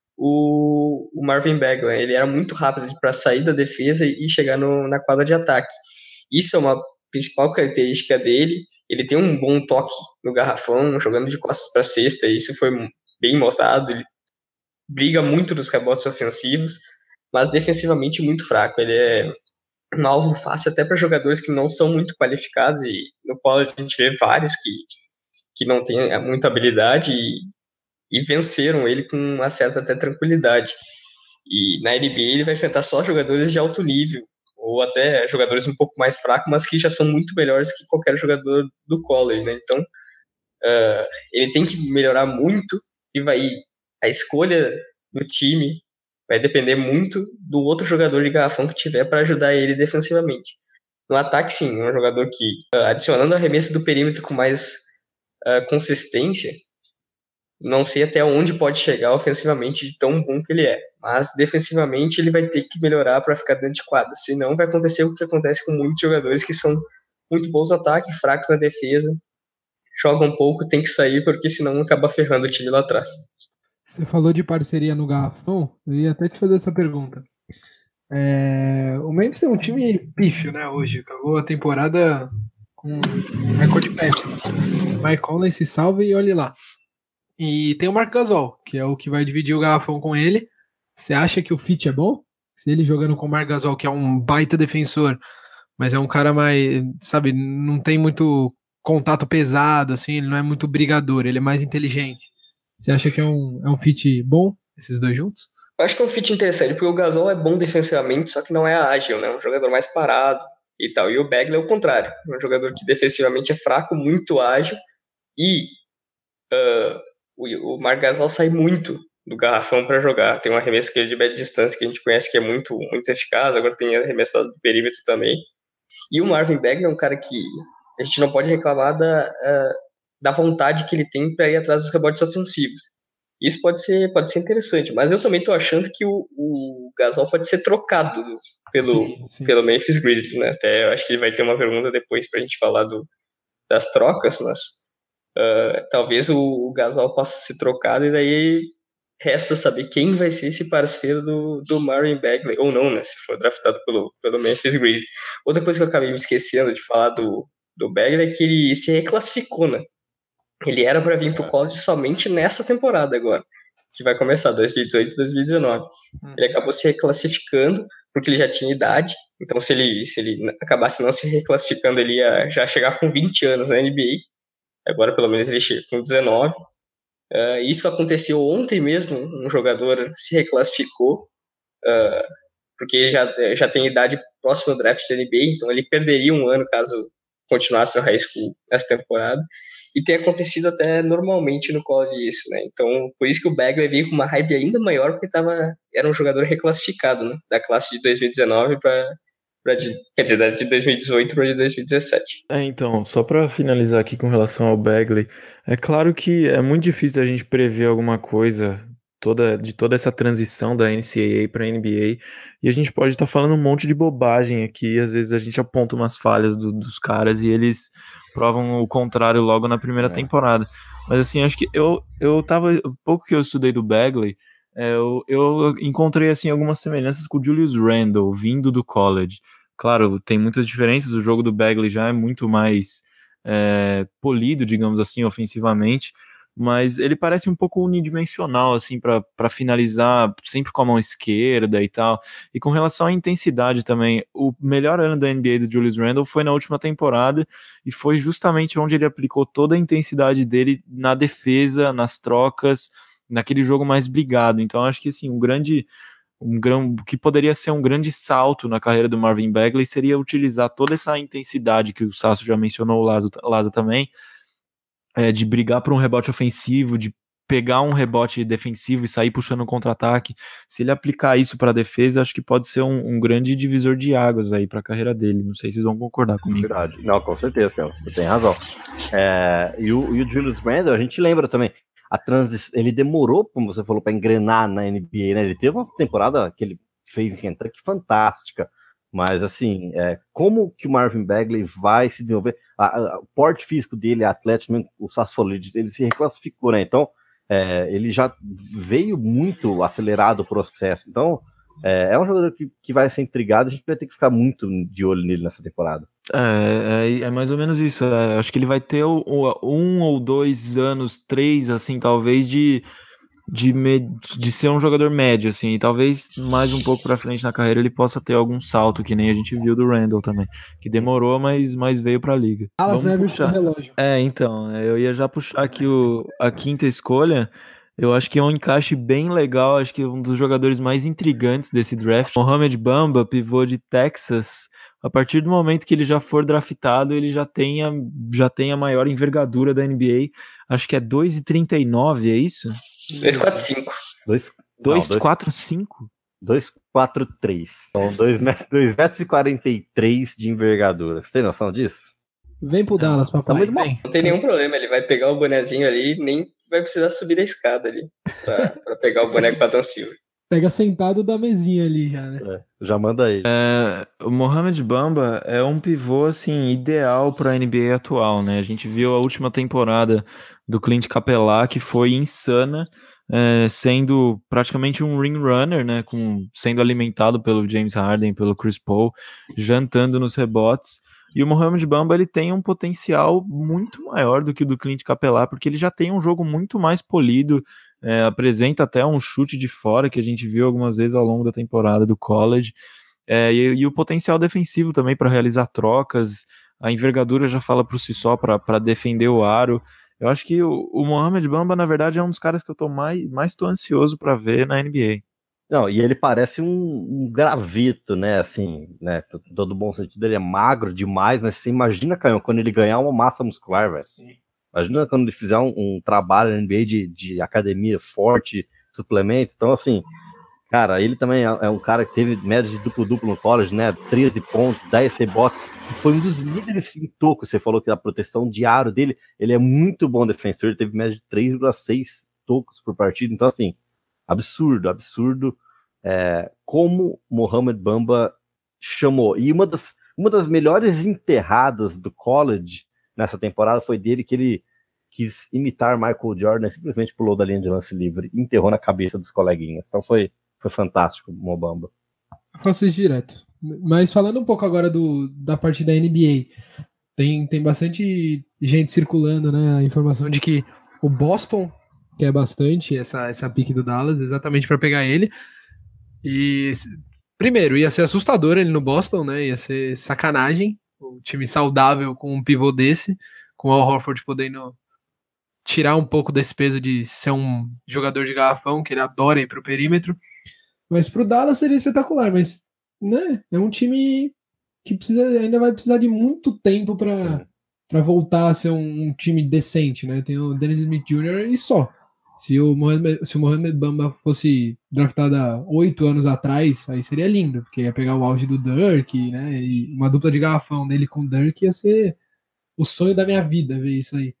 o Marvin Bagley. Ele era muito rápido para sair da defesa e chegar na quadra de ataque. Isso é uma principal característica dele. Ele tem um bom toque no garrafão, jogando de costas para cesta, e isso foi bem mostrado. Ele briga muito nos rebotes ofensivos, mas defensivamente muito fraco. Ele é um alvo fácil até para jogadores que não são muito qualificados, e no college a gente vê vários que não têm muita habilidade e venceram ele com uma certa até tranquilidade. E na NBA ele vai enfrentar só jogadores de alto nível, ou até jogadores um pouco mais fracos, mas que já são muito melhores que qualquer jogador do college, né? Então, ele tem que melhorar muito, e a escolha do time vai depender muito do outro jogador de garrafão que tiver para ajudar ele defensivamente. No ataque, sim, um jogador que, adicionando arremesso do perímetro com mais consistência, não sei até onde pode chegar ofensivamente de tão bom que ele é, mas defensivamente ele vai ter que melhorar para ficar dentro de quadra, senão vai acontecer o que acontece com muitos jogadores que são muito bons no ataque, fracos na defesa, jogam pouco, tem que sair, porque senão acaba ferrando o time lá atrás. Você falou de parceria no garrafão, eu ia até te fazer essa pergunta. O Memphis é um time pífio, né, hoje, acabou a temporada com um recorde péssimo. O Mike Conley se salva e olhe lá. E tem o Marc Gasol, que é o que vai dividir o garrafão com ele. Você acha que o fit é bom? Se ele jogando com o Marc Gasol, que é um baita defensor, mas é um cara mais, sabe, não tem muito contato pesado, assim, ele não é muito brigador, ele é mais inteligente. Você acha que é um fit bom, esses dois juntos? Eu acho que é um fit interessante, porque o Gasol é bom defensivamente, só que não é ágil, né? Um jogador mais parado e tal. E o Bagley é o contrário, um jogador que defensivamente é fraco, muito ágil, e o Marc Gasol sai muito do garrafão para jogar. Tem um arremesso que é de média distância que a gente conhece que é muito, muito eficaz, agora tem arremessado do perímetro também. E o Marvin Bagley é um cara que a gente não pode reclamar da vontade que ele tem para ir atrás dos rebotes ofensivos. Isso pode ser interessante, mas eu também estou achando que o Gasol pode ser trocado pelo Memphis Grizzlies, né? Até eu acho que ele vai ter uma pergunta depois para a gente falar das trocas, mas talvez o Gasol possa ser trocado, e daí resta saber quem vai ser esse parceiro do Marvin Bagley, ou não, né, se for draftado pelo Memphis Grizzlies. Outra coisa que eu acabei me esquecendo de falar do Bagley é que ele se reclassificou, né? Ele era para vir pro college somente nessa temporada agora, que vai começar 2018-2019. Ele acabou se reclassificando porque ele já tinha idade, então se ele acabasse não se reclassificando, ele ia já chegar com 20 anos na NBA. Agora pelo menos ele chega com 19. Isso aconteceu ontem mesmo, um jogador se reclassificou, porque já tem idade próxima ao draft da NBA, então ele perderia um ano caso continuasse no high school nessa temporada. E tem acontecido até normalmente no college isso, né? Então, por isso que o Bagley veio com uma hype ainda maior, porque era um jogador reclassificado, né? Da classe de 2019 quer dizer, de 2018 para de 2017. Então, só para finalizar aqui com relação ao Bagley, é claro que é muito difícil a gente prever alguma coisa de toda essa transição da NCAA para NBA, e a gente pode estar falando um monte de bobagem aqui, às vezes a gente aponta umas falhas dos caras e eles provam o contrário logo na primeira temporada. Mas assim, acho que eu tava, pouco que eu estudei do Bagley, eu encontrei assim algumas semelhanças com o Julius Randle, vindo do college. Claro, tem muitas diferenças, o jogo do Bagley já é muito mais polido, digamos assim, ofensivamente, mas ele parece um pouco unidimensional, assim, para finalizar sempre com a mão esquerda e tal. E com relação à intensidade também, o melhor ano da NBA do Julius Randle foi na última temporada, e foi justamente onde ele aplicou toda a intensidade dele na defesa, nas trocas, naquele jogo mais brigado. Então acho que assim, o que poderia ser um grande salto na carreira do Marvin Bagley seria utilizar toda essa intensidade que o Sasso já mencionou, o Laza também, de brigar por um rebote ofensivo, de pegar um rebote defensivo e sair puxando um contra-ataque, se ele aplicar isso para a defesa, acho que pode ser um grande divisor de águas aí para a carreira dele. Não sei se vocês vão concordar comigo. Verdade. Não, com certeza, cara. Você tem razão. E o Julius Randle, a gente lembra também, ele demorou, como você falou, para engrenar na NBA, né? Ele teve uma temporada que ele fez em Kentucky fantástica, mas assim, como que o Marvin Bagley vai se desenvolver? O porte físico dele, atlético, o Sassuolo, ele se reclassificou, né? Então, ele já veio muito acelerado o processo. Então, é um jogador que vai ser intrigado, a gente vai ter que ficar muito de olho nele nessa temporada. É mais ou menos isso. Acho que ele vai ter 1 ou 2 anos, 3, assim, talvez, de ser um jogador médio, assim, e talvez mais um pouco pra frente na carreira ele possa ter algum salto, que nem a gente viu do Randle também, que demorou, mas veio pra liga. Dallas Mavericks no relógio. Então, eu ia já puxar aqui a quinta escolha. Eu acho que é um encaixe bem legal, acho que é um dos jogadores mais intrigantes desse draft. Mohamed Bamba, pivô de Texas. A partir do momento que ele já for draftado, ele já tem a maior envergadura da NBA. Acho que é 2,39, é isso? 2,45. 2,45? 2,43. São 2,43 metros de envergadura. Você tem noção disso? Vem pro Dallas, papai. Não tem nenhum problema, ele vai pegar o bonezinho ali, nem vai precisar subir a escada ali pra pegar o boneco com Adão Silva. Pega sentado da mesinha ali já, né? Já manda aí. O Mohamed Bamba é um pivô, assim, ideal pra NBA atual, né? A gente viu a última temporada do Clint Capela, que foi insana, sendo praticamente um ring runner, né? Sendo alimentado pelo James Harden, pelo Chris Paul, jantando nos rebotes. E o Mohamed Bamba, ele tem um potencial muito maior do que o do Clint Capela, porque ele já tem um jogo muito mais polido, apresenta até um chute de fora, que a gente viu algumas vezes ao longo da temporada do college, e o potencial defensivo também para realizar trocas, a envergadura já fala por si só para defender o aro. Eu acho que o Mohamed Bamba, na verdade, é um dos caras que eu tô mais tô ansioso para ver na NBA. Não, e ele parece um graveto, né, assim, né, todo bom sentido, ele é magro demais, mas você imagina, Caio, quando ele ganhar uma massa muscular, velho. Imagina quando ele fizer um trabalho na NBA de academia forte, suplemento, então assim, cara, ele também é um cara que teve média de duplo-duplo no college, né, 13 pontos, 10 rebotes, foi um dos líderes em tocos, você falou que a proteção de aro dele, ele é muito bom defensor, ele teve média de 3,6 tocos por partida, então assim, absurdo, como Mohamed Bamba chamou. E uma das melhores enterradas do college nessa temporada foi dele, que ele quis imitar Michael Jordan, simplesmente pulou da linha de lance livre e enterrou na cabeça dos coleguinhas. Então foi fantástico, Mobamba. Eu faço isso direto. Mas falando um pouco agora da parte da NBA, tem bastante gente circulando, né, a informação de que o Boston quer bastante essa pique do Dallas, exatamente para pegar ele. E, primeiro, ia ser assustador ele no Boston, né? Ia ser sacanagem. O time saudável com um pivô desse, com o Al Horford podendo tirar um pouco desse peso de ser um jogador de garrafão, que ele adora ir pro perímetro. Mas pro Dallas seria espetacular, mas, né? É um time que ainda vai precisar de muito tempo para voltar a ser um time decente, né? Tem o Dennis Smith Jr. e só. Se o Mohamed Bamba fosse draftado há 8 anos atrás, aí seria lindo, porque ia pegar o auge do Dirk, né? E uma dupla de garrafão dele com o Dirk ia ser o sonho da minha vida ver isso aí.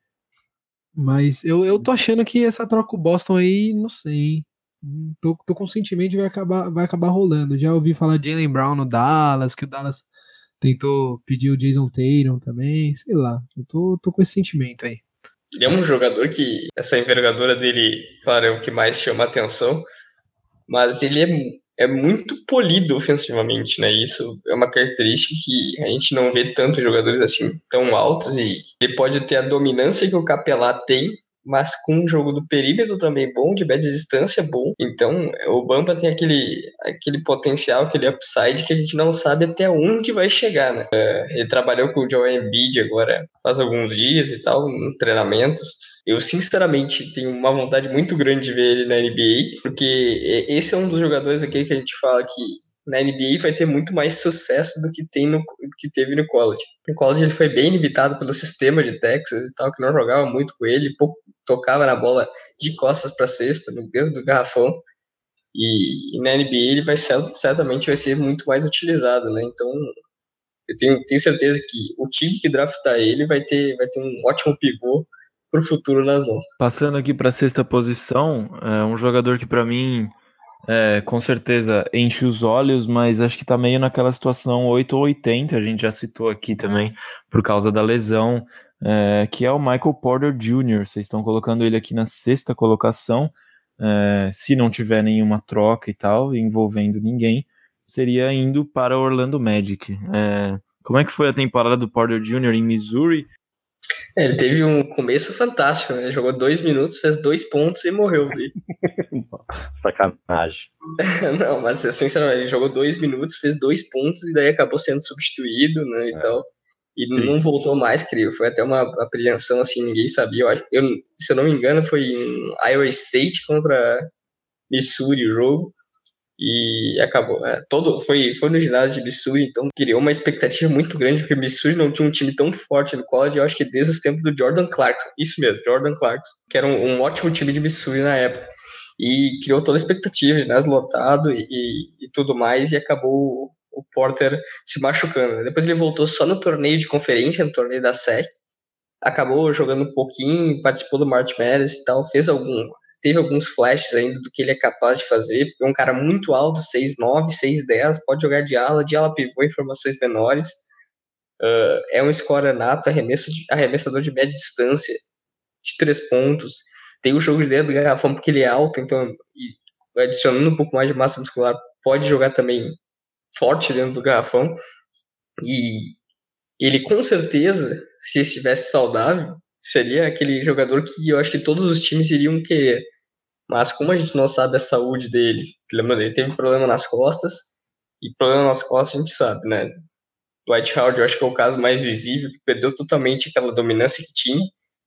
Mas eu tô achando que essa troca com o Boston aí, não sei. Tô com o sentimento de vai acabar rolando. Já ouvi falar de Jaylen Brown no Dallas, que o Dallas tentou pedir o Jason Tatum também, sei lá. Eu tô com esse sentimento aí. Ele é um jogador que essa envergadura dele, claro, é o que mais chama a atenção, mas ele é muito polido ofensivamente, né? Isso é uma característica que a gente não vê tantos jogadores assim tão altos, e ele pode ter a dominância que o Capela tem, mas com um jogo do perímetro também bom, de média distância bom. Então o Bamba tem aquele potencial, aquele upside que a gente não sabe até onde vai chegar, né? Ele trabalhou com o Joel Embiid agora faz alguns dias e tal, em treinamentos. Eu sinceramente tenho uma vontade muito grande de ver ele na NBA, porque esse é um dos jogadores aqui que a gente fala que na NBA vai ter muito mais sucesso do que teve no college. No college ele foi bem limitado pelo sistema de Texas e tal, que não jogava muito com ele, pouco tocava na bola de costas para cesta, dentro do garrafão. E na NBA ele certamente vai ser muito mais utilizado, né? Então eu tenho certeza que o time que draftar ele vai ter um ótimo pivô pro futuro nas mãos. Passando aqui para a sexta posição, um jogador que para mim com certeza enche os olhos, mas acho que tá meio naquela situação 8 ou 80, a gente já citou aqui também por causa da lesão, que é o Michael Porter Jr. Vocês estão colocando ele aqui na sexta colocação, se não tiver nenhuma troca e tal, envolvendo ninguém, seria indo para o Orlando Magic. Como é que foi a temporada do Porter Jr. em Missouri? Ele teve um começo fantástico, né? Ele jogou 2 minutos, fez 2 pontos e morreu. Sacanagem. Não, mas sinceramente, ele jogou 2 minutos, fez 2 pontos e daí acabou sendo substituído, né, e tal. E não voltou mais, creio. Foi até uma apreensão, assim, ninguém sabia. Se eu não me engano, foi em Iowa State contra Missouri o jogo. E acabou. Foi no ginásio de Missouri, então criou uma expectativa muito grande, porque Missouri não tinha um time tão forte no college, eu acho que desde os tempos do Jordan Clarkson. Isso mesmo, Jordan Clarkson, que era um ótimo time de Missouri na época. E criou toda a expectativa, ginásio lotado e tudo mais, e acabou o Porter se machucando. Depois ele voltou só no torneio de conferência, no torneio da SEC, acabou jogando um pouquinho, participou do March Madness e tal, teve alguns flashes ainda do que ele é capaz de fazer, porque é um cara muito alto, 6'9", 6'10", pode jogar de ala pivô em formações menores, é um scorer nato, arremessador de média distância, de 3 pontos, tem o jogo de dentro do garrafão porque ele é alto, então adicionando um pouco mais de massa muscular, pode jogar também forte dentro do garrafão, e ele com certeza, se estivesse saudável, seria aquele jogador que eu acho que todos os times iriam querer. Mas como a gente não sabe a saúde dele, lembra dele, teve problema nas costas, e problema nas costas a gente sabe, né? Dwight Howard eu acho que é o caso mais visível, que perdeu totalmente aquela dominância que tinha.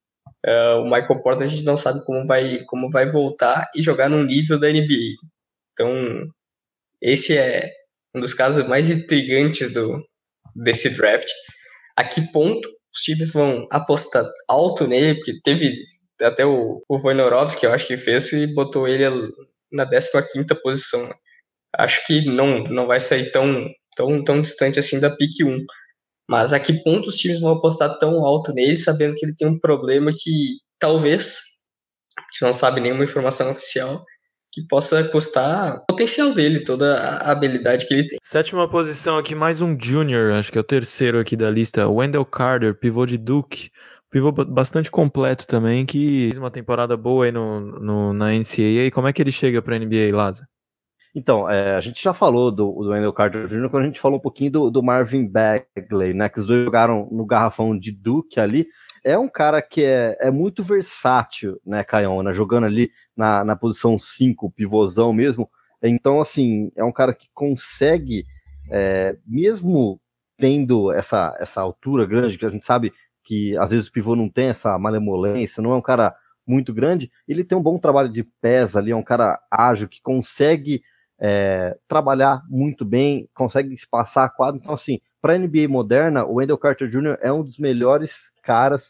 O Michael Porter a gente não sabe como vai voltar e jogar num nível da NBA. Então, esse é um dos casos mais intrigantes desse draft. A que ponto os times vão apostar alto nele, porque teve até o Wojnarowski, que eu acho que fez, e botou ele na 15ª posição. Acho que não vai sair tão distante assim da pick 1. Mas a que ponto os times vão apostar tão alto nele, sabendo que ele tem um problema que talvez, a gente não sabe nenhuma informação oficial, que possa custar o potencial dele, toda a habilidade que ele tem. Sétima posição aqui, mais um junior, acho que é o terceiro aqui da lista, Wendell Carter, pivô de Duke, pivô bastante completo também, que fez uma temporada boa aí na NCAA. Como é que ele chega para a NBA, Laza? Então, a gente já falou do Wendell Carter Jr. quando a gente falou um pouquinho do Marvin Bagley, né, que os dois jogaram no garrafão de Duke ali. É um cara que é muito versátil, né, Caiona, jogando ali na posição 5, pivôzão mesmo. Então, assim, é um cara que consegue, mesmo tendo essa altura grande, que a gente sabe que às vezes o pivô não tem essa malemolência, não é um cara muito grande, ele tem um bom trabalho de pés ali, é um cara ágil que consegue trabalhar muito bem, consegue espaçar a quadra. Então, assim, para a NBA moderna, o Wendell Carter Jr. é um dos melhores caras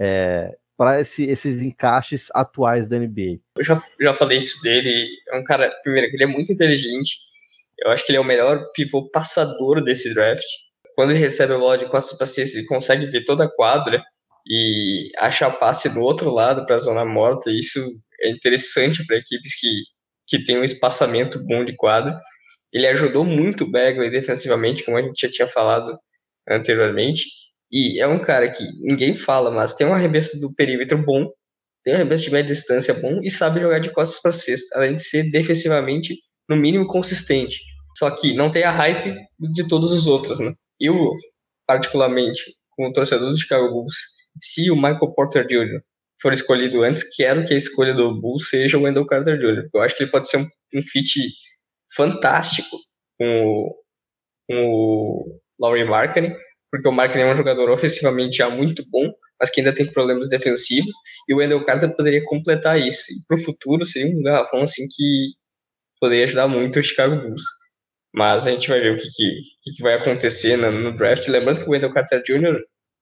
para esses encaixes atuais da NBA. Eu já falei isso dele. É um cara, primeiro, que ele é muito inteligente. Eu acho que ele é o melhor pivô passador desse draft. Quando ele recebe a bola de costas para cesta, ele consegue ver toda a quadra e achar passe do outro lado para a zona morta. E isso é interessante para equipes que tem um espaçamento bom de quadra. Ele ajudou muito o Bagley defensivamente, como a gente já tinha falado anteriormente. E é um cara que ninguém fala, mas tem um arremesso do perímetro bom, tem um arremesso de média distância bom e sabe jogar de costas para cesta, além de ser defensivamente, no mínimo, consistente. Só que não tem a hype de todos os outros, né? Eu, particularmente, como torcedor do Chicago Bulls, se o Michael Porter Jr. for escolhido antes, quero que a escolha do Bulls seja o Wendell Carter Jr. Eu acho que ele pode ser um fit fantástico com o Lauri Markkanen, porque o Markkanen é um jogador ofensivamente já muito bom, mas que ainda tem problemas defensivos, e o Wendell Carter poderia completar isso. E pro futuro seria um garrafão assim que poderia ajudar muito o Chicago Bulls. Mas a gente vai ver o que vai acontecer no draft. Lembrando que o Wendell Carter Jr.,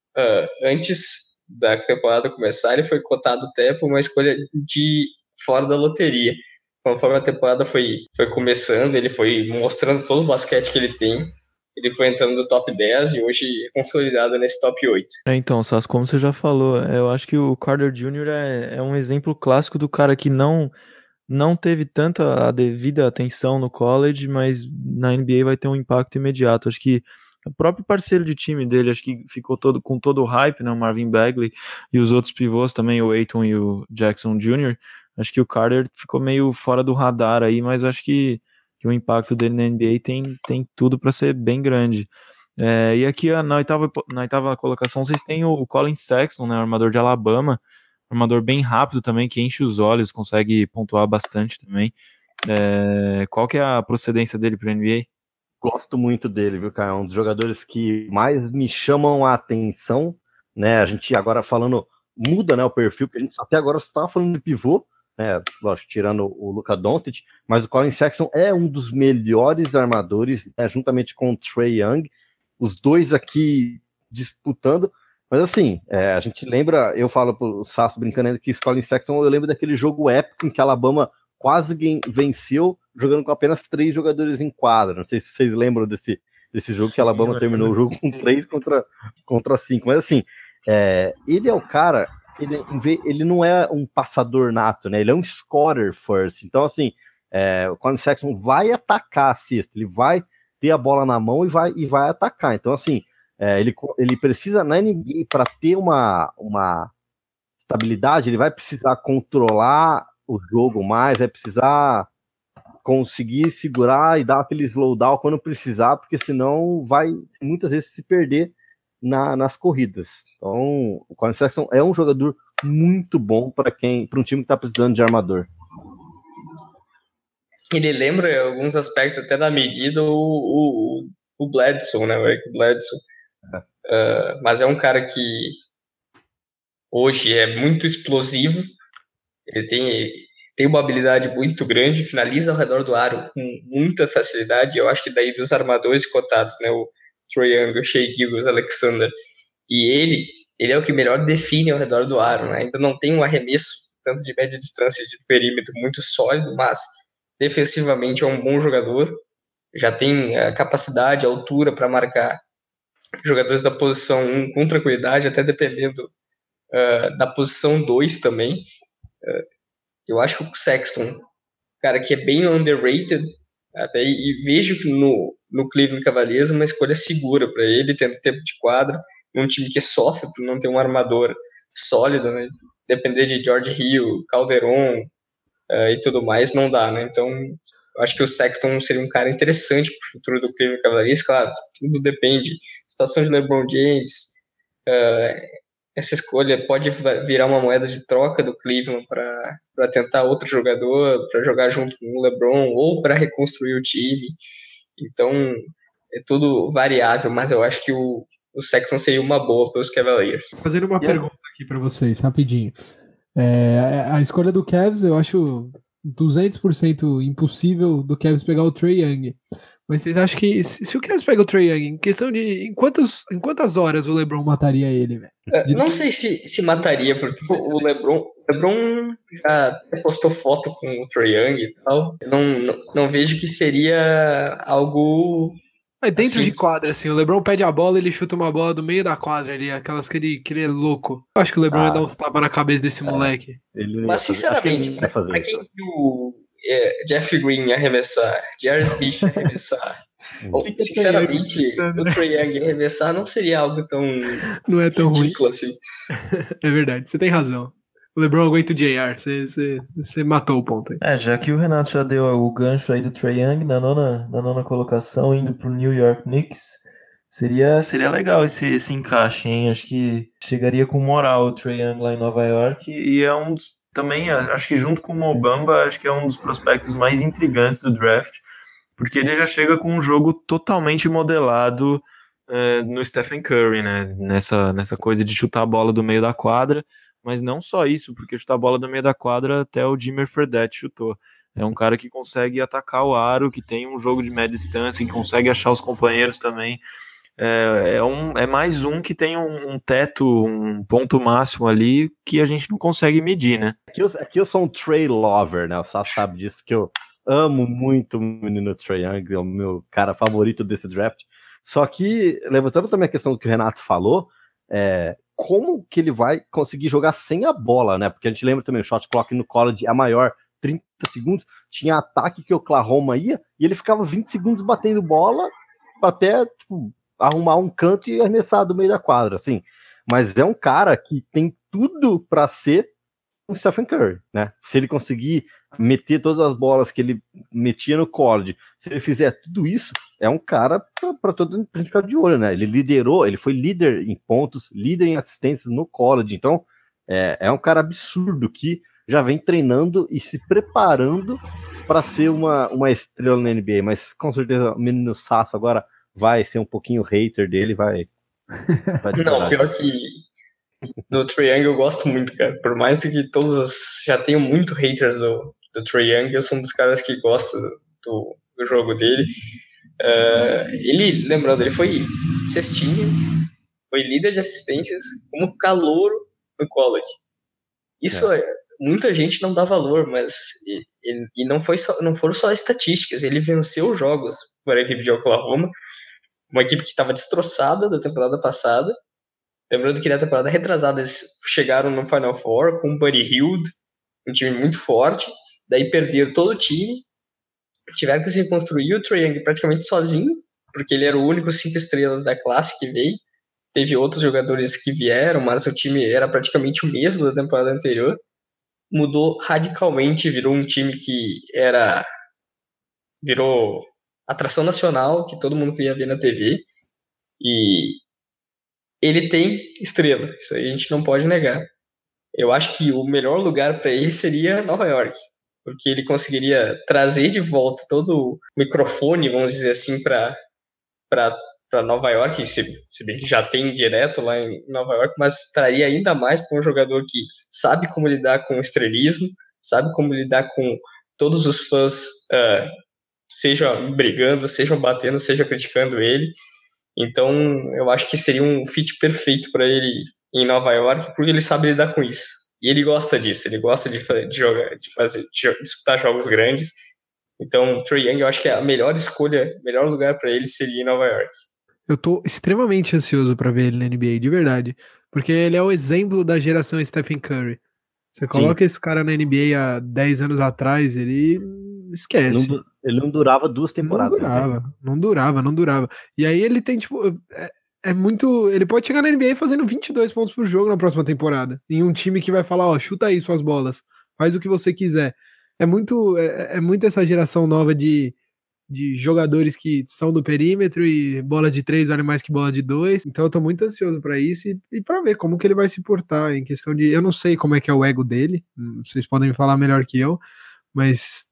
antes da temporada começar, ele foi cotado até por uma escolha de fora da loteria. Conforme a temporada foi começando, ele foi mostrando todo o basquete que ele tem. Ele foi entrando no top 10 e hoje é consolidado nesse top 8. Então, Sas, como você já falou, eu acho que o Carter Jr. é um exemplo clássico do cara que não teve tanta a devida atenção no college, mas na NBA vai ter um impacto imediato. Acho que o próprio parceiro de time dele, acho que ficou com todo o hype, né, o Marvin Bagley, e os outros pivôs também, o Ayton e o Jackson Jr., acho que o Carter ficou meio fora do radar aí, mas acho que o impacto dele na NBA tem tudo para ser bem grande. E aqui na oitava colocação vocês têm o Colin Sexton, né, armador de Alabama, armador bem rápido também, que enche os olhos, consegue pontuar bastante também. Qual que é a procedência dele para a NBA? Gosto muito dele, viu, cara? É um dos jogadores que mais me chamam a atenção, né? A gente agora falando, muda, né, o perfil, que a gente até agora só estava falando de pivô, né? Lógico, tirando o Luka Doncic, mas o Colin Sexton é um dos melhores armadores, né, juntamente com o Trae Young, os dois aqui disputando. Mas assim, a gente lembra, eu falo pro Sasso brincando ainda que esse Colin Sexton, eu lembro daquele jogo épico em que a Alabama quase venceu jogando com apenas 3 jogadores em quadra. Não sei se vocês lembram desse jogo. Sim, que a Alabama terminou o jogo com 3 contra 5. Mas assim, ele é o cara, ele não é um passador nato, né? Ele é um scorer first. Então assim, o Colin Sexton vai atacar a cesta, ele vai ter a bola na mão e vai atacar. Então assim, ele precisa na NBA para ter uma estabilidade, ele vai precisar controlar o jogo mais, vai precisar conseguir segurar e dar aquele slowdown quando precisar, porque senão vai muitas vezes se perder nas corridas. Então, o Colin Sexton é um jogador muito bom para um time que está precisando de armador. Ele lembra em alguns aspectos até da medida o Bledsoe, né? O Eric Bledsoe. Mas é um cara que hoje é muito explosivo. Ele tem uma habilidade muito grande, finaliza ao redor do aro com muita facilidade. Eu acho que daí dos armadores cotados, né, o Trae Young, o Shai Gilgeous-Alexander, e ele é o que melhor define ao redor do aro, né? Ainda não tem um arremesso tanto de média distância de perímetro muito sólido, mas defensivamente é um bom jogador, já tem a capacidade, a altura para marcar jogadores da posição 1 com tranquilidade, até dependendo da posição 2 também. Eu acho que o Sexton, cara, que é bem underrated, até, e vejo que no Cleveland Cavaliers uma escolha segura para ele, tendo tempo de quadra, num time que sofre por não ter um armador sólido, né? Depender de George Hill, Calderon e tudo mais, não dá, né? Então, eu acho que o Sexton seria um cara interessante para o futuro do Cleveland Cavaliers. Claro, tudo depende. Situação de LeBron James, essa escolha pode virar uma moeda de troca do Cleveland para tentar outro jogador, para jogar junto com o LeBron ou para reconstruir o time. Então, é tudo variável, mas eu acho que o Sexton seria uma boa para os Cavaliers. Fazendo uma pergunta aqui para vocês, rapidinho. A escolha do Cavs, eu acho 200% impossível do Cavs pegar o Trae Young. Mas vocês acham que se o Cavs pega o Trae Young, em questão de em quantas horas o LeBron mataria ele, velho? Não sei se mataria, porque o LeBron já postou foto com o Trae Young e tal. Eu não vejo que seria algo... Dentro assim, de quadra, assim, o LeBron pede a bola, ele chuta uma bola do meio da quadra ali, aquelas que ele é louco. Eu acho que o LeBron ia dar uns tapas na cabeça desse moleque. Mas sinceramente, pra quem viu Jeff Green arremessar, J.R. Smith arremessar, sinceramente, o Trae Young arremessar não seria algo tão não é tão ridículo assim. É verdade, você tem razão. O LeBron aguenta o JR, você matou o ponto aí. Já que o Renato já deu o gancho aí do Trae Young na nona colocação, indo pro New York Knicks, seria legal esse encaixe, hein? Acho que chegaria com moral o Trae Young lá em Nova York, e é um dos, também, acho que junto com o Mo Bamba, acho que é um dos prospectos mais intrigantes do draft, porque ele já chega com um jogo totalmente modelado no Stephen Curry, né? Nessa coisa de chutar a bola do meio da quadra. Mas não só isso, porque chutar a bola do meio da quadra até o Jimmer Fredette chutou. É um cara que consegue atacar o aro, que tem um jogo de média distância, que consegue achar os companheiros também. É mais um que tem um teto, um ponto máximo ali que a gente não consegue medir, né? Aqui eu sou um Trae lover, né? O Sá sabe disso, que eu amo muito o menino Trae Young, é o meu cara favorito desse draft. Só que, levantando também a questão do que o Renato falou, como que ele vai conseguir jogar sem a bola, né? Porque a gente lembra também, o shot clock no college é maior, 30 segundos, tinha ataque que o Oklahoma ia, e ele ficava 20 segundos batendo bola até, tipo, arrumar um canto e arremessar do meio da quadra, assim. Mas é um cara que tem tudo para ser um Stephen Curry, né? Se ele conseguir meter todas as bolas que ele metia no college, se ele fizer tudo isso, é um cara para todo mundo ficar de olho, né? Ele liderou, ele foi líder em pontos, líder em assistências no college, então é um cara absurdo que já vem treinando e se preparando para ser uma estrela na NBA, mas com certeza o menino Sasso agora vai ser um pouquinho hater dele, vai Não, pior que do Trae Young eu gosto muito, cara. Por mais que todos já tenham muito haters do Trae Young, eu sou um dos caras que gosta do jogo dele. Lembrando, ele foi cestinha, foi líder de assistências como calouro no college. Isso muita gente não dá valor, mas e não foram só estatísticas. Ele venceu jogos para a equipe de Oklahoma, uma equipe que estava destroçada da temporada passada. Lembrando que na temporada retrasada eles chegaram no Final Four com o Buddy Hield, um time muito forte, daí perderam todo o time, tiveram que se reconstruir o Trae Young praticamente sozinho, porque ele era o único 5 estrelas da classe que veio. Teve outros jogadores que vieram, mas o time era praticamente o mesmo da temporada anterior. Mudou radicalmente, virou um time que virou atração nacional, que todo mundo queria ver na TV, e ele tem estrela, isso aí a gente não pode negar. Eu acho que o melhor lugar para ele seria Nova York, porque ele conseguiria trazer de volta todo o microfone, vamos dizer assim, para Nova York, se bem que já tem direto lá em Nova York, mas traria ainda mais para um jogador que sabe como lidar com o estrelismo, sabe como lidar com todos os fãs, seja brigando, seja batendo, seja criticando ele. Então, eu acho que seria um fit perfeito para ele em Nova York, porque ele sabe lidar com isso. E ele gosta disso, ele gosta de jogar, de disputar jogos grandes. Então, Trae Young, eu acho que a melhor escolha, o melhor lugar para ele seria em Nova York. Eu tô extremamente ansioso para ver ele na NBA, de verdade. Porque ele é o exemplo da geração Stephen Curry. Você coloca esse cara na NBA há 10 anos atrás, ele esquece. Ele não durava 2 temporadas. Não durava. E aí ele tem, tipo, muito... Ele pode chegar na NBA fazendo 22 pontos por jogo na próxima temporada. Em um time que vai falar, ó, chuta aí suas bolas. Faz o que você quiser. É muito essa geração nova de jogadores que são do perímetro e bola de 3 vale mais que bola de 2. Então eu tô muito ansioso pra isso e pra ver como que ele vai se portar em questão de... Eu não sei como é que é o ego dele, vocês podem me falar melhor que eu, mas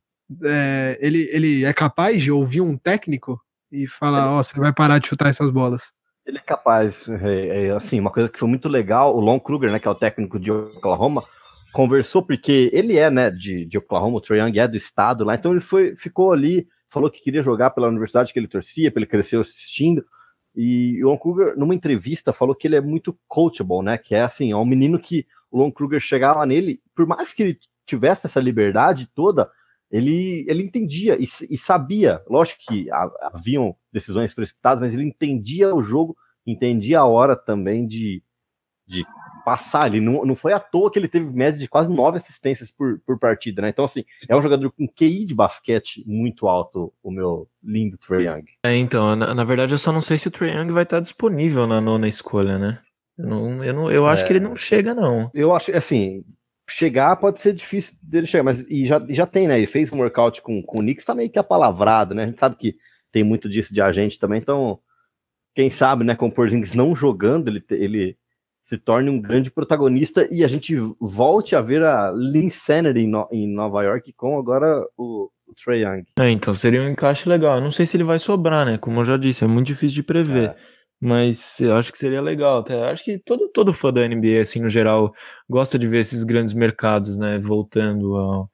ele é capaz de ouvir um técnico e falar, ó, você vai parar de chutar essas bolas. Ele é capaz, assim, uma coisa que foi muito legal, o Lon Kruger, né, que é o técnico de Oklahoma, conversou, porque ele né, de Oklahoma, o Trae Young é do estado lá, então ele ficou ali, falou que queria jogar pela universidade que ele torcia, ele cresceu assistindo, e o Lon Kruger, numa entrevista, falou que ele é muito coachable, né, que é assim, é um menino que o Lon Kruger chegava nele, por mais que ele tivesse essa liberdade toda, ele entendia e sabia, lógico que haviam decisões precipitadas, mas ele entendia o jogo, entendia a hora também de passar. Ele não foi à toa que ele teve média de quase 9 assistências por partida, né? Então, assim, é um jogador com QI de basquete muito alto, o meu lindo Trae Young. Então, na verdade, eu só não sei se o Trae Young vai estar disponível na 9ª escolha, né? Eu acho que ele não chega, não. Eu acho, assim, chegar pode ser difícil dele chegar, mas já tem, né? Ele fez um workout com o Knicks, tá meio que apalavrado, né? A gente sabe que tem muito disso de agente também, então, quem sabe, né, com o Porzingis não jogando, ele se torne um grande protagonista e a gente volte a ver a Linsanity em Nova York com agora o Trae Young. Então seria um encaixe legal. Eu não sei se ele vai sobrar, né? Como eu já disse, é muito difícil de prever. Mas eu acho que seria legal. Até acho que todo fã da NBA, assim, no geral, gosta de ver esses grandes mercados, né, voltando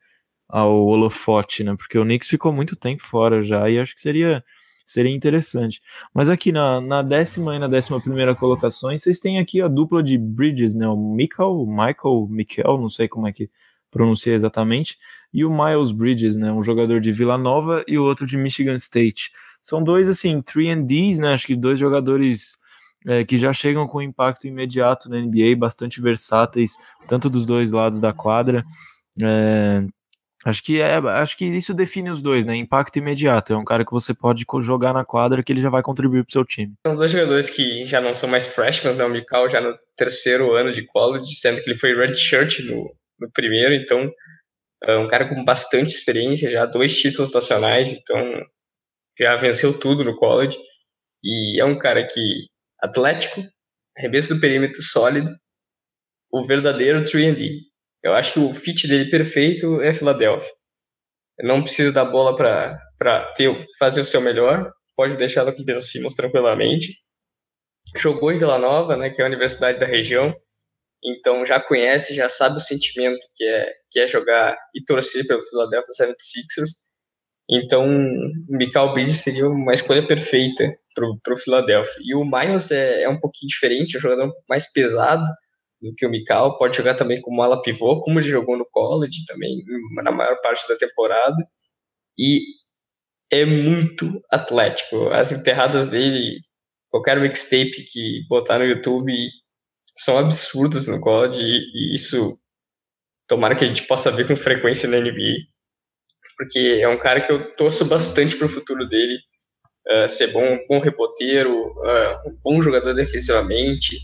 ao holofote, né? Porque o Knicks ficou muito tempo fora já e acho que seria interessante. Mas aqui na 10ª e na 11ª colocações, vocês têm aqui a dupla de Bridges, né? O Michael, não sei como é que pronuncia exatamente, e o Miles Bridges, né? Um jogador de Vila Nova e o outro de Michigan State. São dois, assim, 3&Ds, né? Acho que dois jogadores que já chegam com impacto imediato na NBA, bastante versáteis, tanto dos dois lados da quadra. Acho que isso define os dois, né? Impacto imediato. É um cara que você pode jogar na quadra que ele já vai contribuir pro seu time. São dois jogadores que já não são mais freshmen, né? O Mikal já no 3º ano de college, sendo que ele foi redshirt no primeiro, então é um cara com bastante experiência, já 2 títulos nacionais, então já venceu tudo no college, e é um cara que atlético, arremesso do perímetro sólido, o verdadeiro 3&D. Eu acho que o fit dele perfeito é Filadélfia. Não precisa da bola para fazer o seu melhor, pode deixar ela com o Ben Simmons tranquilamente. Jogou em Vila Nova, né, que é a universidade da região, então já conhece, já sabe o sentimento que é jogar e torcer pelo Philadelphia 76ers. Então, o Mikal Bridges seria uma escolha perfeita para o Philadelphia. E o Miles é um pouquinho diferente, é um jogador mais pesado do que o Mikal, pode jogar também como ala pivô, como ele jogou no college também, na maior parte da temporada. E é muito atlético. As enterradas dele, qualquer mixtape que botar no YouTube, são absurdas no college, e isso tomara que a gente possa ver com frequência na NBA, porque é um cara que eu torço bastante pro futuro dele, ser bom reboteiro, um bom jogador defensivamente,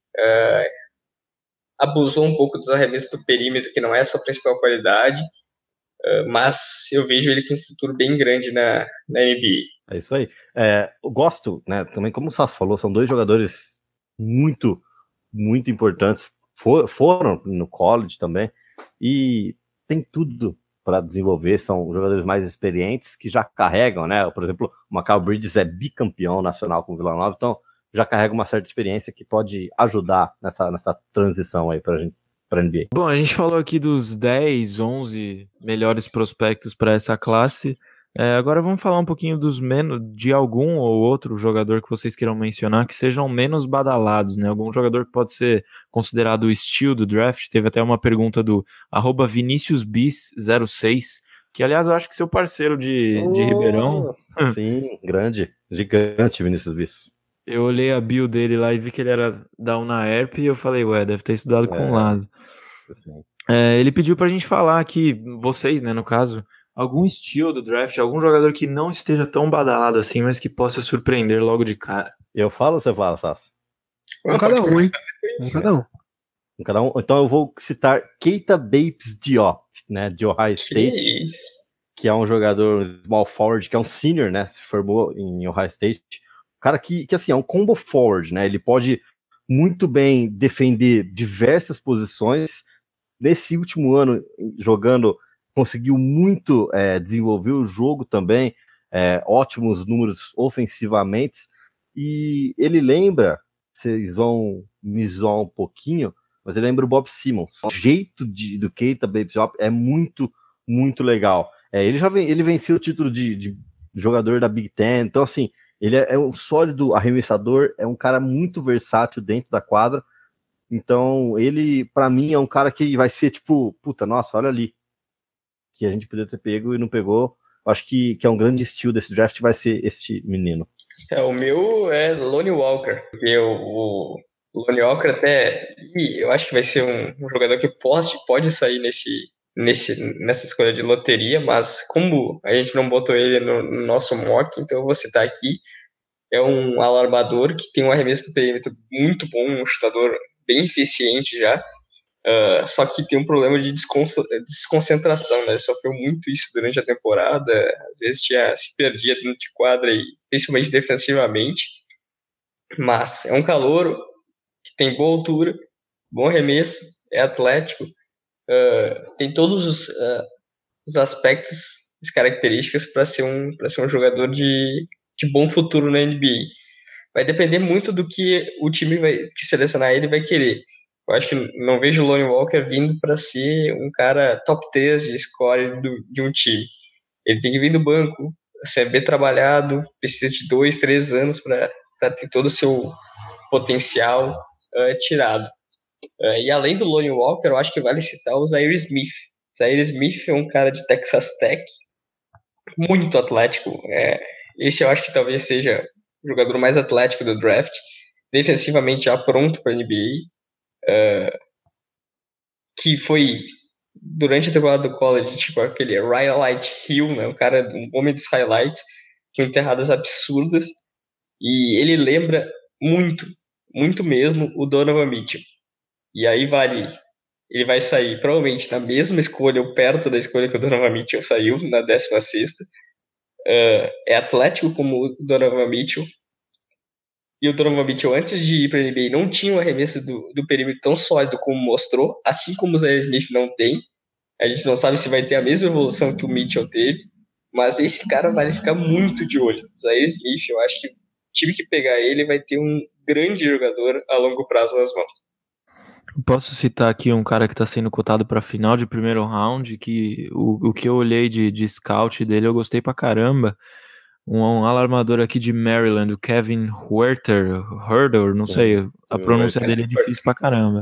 abusou um pouco dos arremessos do perímetro, que não é a sua principal qualidade, mas eu vejo ele com um futuro bem grande na NBA. É isso aí. Eu gosto, né, também como o Sasso falou, são dois jogadores muito, muito importantes, foram no college também, e tem tudo para desenvolver, são jogadores mais experientes que já carregam, né, por exemplo, o Mikal Bridges é bicampeão nacional com o Vila Nova, então já carrega uma certa experiência que pode ajudar nessa transição aí pra gente, pra NBA. Bom, a gente falou aqui dos 10, 11 melhores prospectos para essa classe. Agora vamos falar um pouquinho de algum ou outro jogador que vocês queiram mencionar que sejam menos badalados, né? Algum jogador que pode ser considerado o steal do draft. Teve até uma pergunta do @ViniciusBis06, que aliás eu acho que seu parceiro de Ribeirão. Sim, grande, gigante Vinícius Bis. Eu olhei a bio dele lá e vi que ele era da UNAERP e eu falei, deve ter estudado com o Lazo. Ele pediu pra gente falar aqui, vocês, né, no caso, algum steal do draft, algum jogador que não esteja tão badalado assim, mas que possa surpreender logo de cara. Eu falo ou você fala, Sasso? Cada um, hein? Cada um. Então eu vou citar Keita Bates-Diop, né, de Ohio State, que é um jogador small forward, que é um senior, né, se formou em Ohio State. Cara que assim, é um combo forward, né? Ele pode muito bem defender diversas posições. Nesse último ano, jogando, conseguiu muito desenvolver o jogo também, ótimos números ofensivamente. E ele lembra, vocês vão me zoar um pouquinho, mas ele lembra o Bob Simmons. O jeito do Keita Bates-Diop é muito, muito legal. Ele venceu o título de jogador da Big Ten, então assim, ele é um sólido arremessador, é um cara muito versátil dentro da quadra. Então, ele, pra mim, é um cara que vai ser tipo, puta, nossa, olha ali. Que a gente poderia ter pego e não pegou. Acho que é um grande estilo desse draft, vai ser este menino. O meu é Lonnie Walker. Porque o Lonnie Walker até... eu acho que vai ser um jogador que pode sair nessa escolha de loteria, mas como a gente não botou ele no nosso mock, então eu vou citar aqui. É um alarmador que tem um arremesso do perímetro muito bom, um chutador bem eficiente já, só que tem um problema de desconcentração, né? Ele sofreu muito isso durante a temporada, às vezes se perdia dentro de quadra, e principalmente defensivamente, mas é um calouro que tem boa altura, bom arremesso, é atlético, tem todos os aspectos, as características para ser um jogador de bom futuro na NBA. Vai depender muito do que o time que selecionar ele vai querer. Eu acho que não vejo o Lonnie Walker vindo para ser um cara top 3 de score de um time. Ele tem que vir do banco, ser bem trabalhado, precisa de 2, 3 anos para ter todo o seu potencial tirado. E além do Lonnie Walker, eu acho que vale citar o Zaire Smith. Zaire Smith é um cara de Texas Tech, muito atlético. Esse eu acho que talvez seja o jogador mais atlético do draft. Defensivamente já pronto para a NBA. Que foi, durante a temporada do college, tipo aquele Highlight Hill, né? Um homem dos highlights, com enterradas absurdas. E ele lembra muito, muito mesmo o Donovan Mitchell. E aí ele vai sair provavelmente na mesma escolha ou perto da escolha que o Donovan Mitchell saiu, na 16ª. É atlético como o Donovan Mitchell. E o Donovan Mitchell, antes de ir para a NBA, não tinha um arremesso do perímetro tão sólido como mostrou, assim como o Zaire Smith não tem. A gente não sabe se vai ter a mesma evolução que o Mitchell teve, mas esse cara vai ficar muito de olho. O Zaire Smith, eu acho que o time que pegar ele vai ter um grande jogador a longo prazo nas mãos. Posso citar aqui um cara que está sendo cotado para final de primeiro round, que o que eu olhei de scout dele eu gostei pra caramba. Um alarmador aqui de Maryland, o Kevin Huerter, não sei, a pronúncia dele é difícil pra caramba.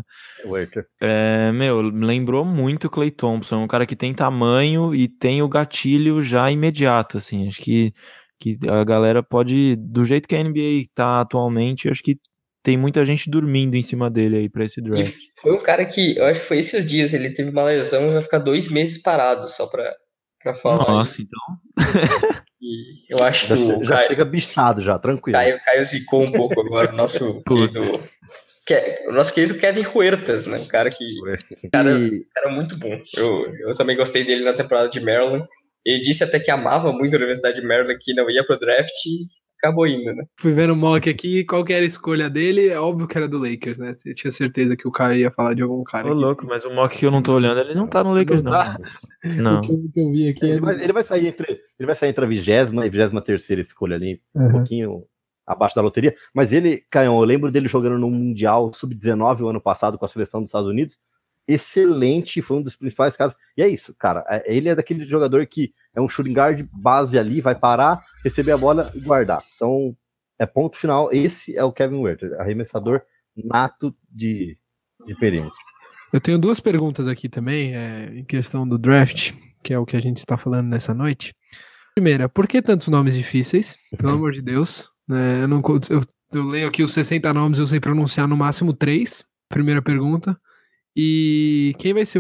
Lembrou muito Klay Thompson, um cara que tem tamanho e tem o gatilho já imediato, assim, acho que a galera pode, do jeito que a NBA tá atualmente, acho que tem muita gente dormindo em cima dele aí pra esse draft. E foi um cara que, eu acho que foi esses dias, ele teve uma lesão e vai ficar 2 meses parado, só pra falar. Nossa, então... E eu acho que já chega bichado já, tranquilo. Caio zicou um pouco agora o nosso querido Kevin Huertas, né? Um cara muito bom. Eu também gostei dele na temporada de Maryland. Ele disse até que amava muito a Universidade de Maryland, que não ia pro draft e acabou indo, né? Fui vendo o mock aqui, qual que era a escolha dele? É óbvio que era do Lakers, né? Você tinha certeza que o Caio ia falar de algum cara. Ô, louco, mas o mock que eu não tô olhando, ele não tá no Lakers, não. Não. O que eu vi aqui ele vai sair entre a 20ª e 23ª escolha ali, um pouquinho abaixo da loteria. Mas ele, Caio, eu lembro dele jogando no Mundial Sub-19 o ano passado com a seleção dos Estados Unidos. Excelente, foi um dos principais caras. E é isso, cara. Ele é daquele jogador que é um shooting guard base ali, vai parar, receber a bola e guardar. Então, é ponto final. Esse é o Kevin Huerter, arremessador nato de perímetro. Eu tenho 2 perguntas aqui também, em questão do draft, que é o que a gente está falando nessa noite. Primeira, por que tantos nomes difíceis? Pelo amor de Deus. Eu leio aqui os 60 nomes, eu sei pronunciar no máximo 3. Primeira pergunta. E quem vai ser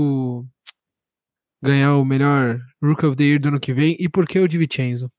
ganhar o melhor Rookie of the Year do ano que vem? E por que o DiVincenzo?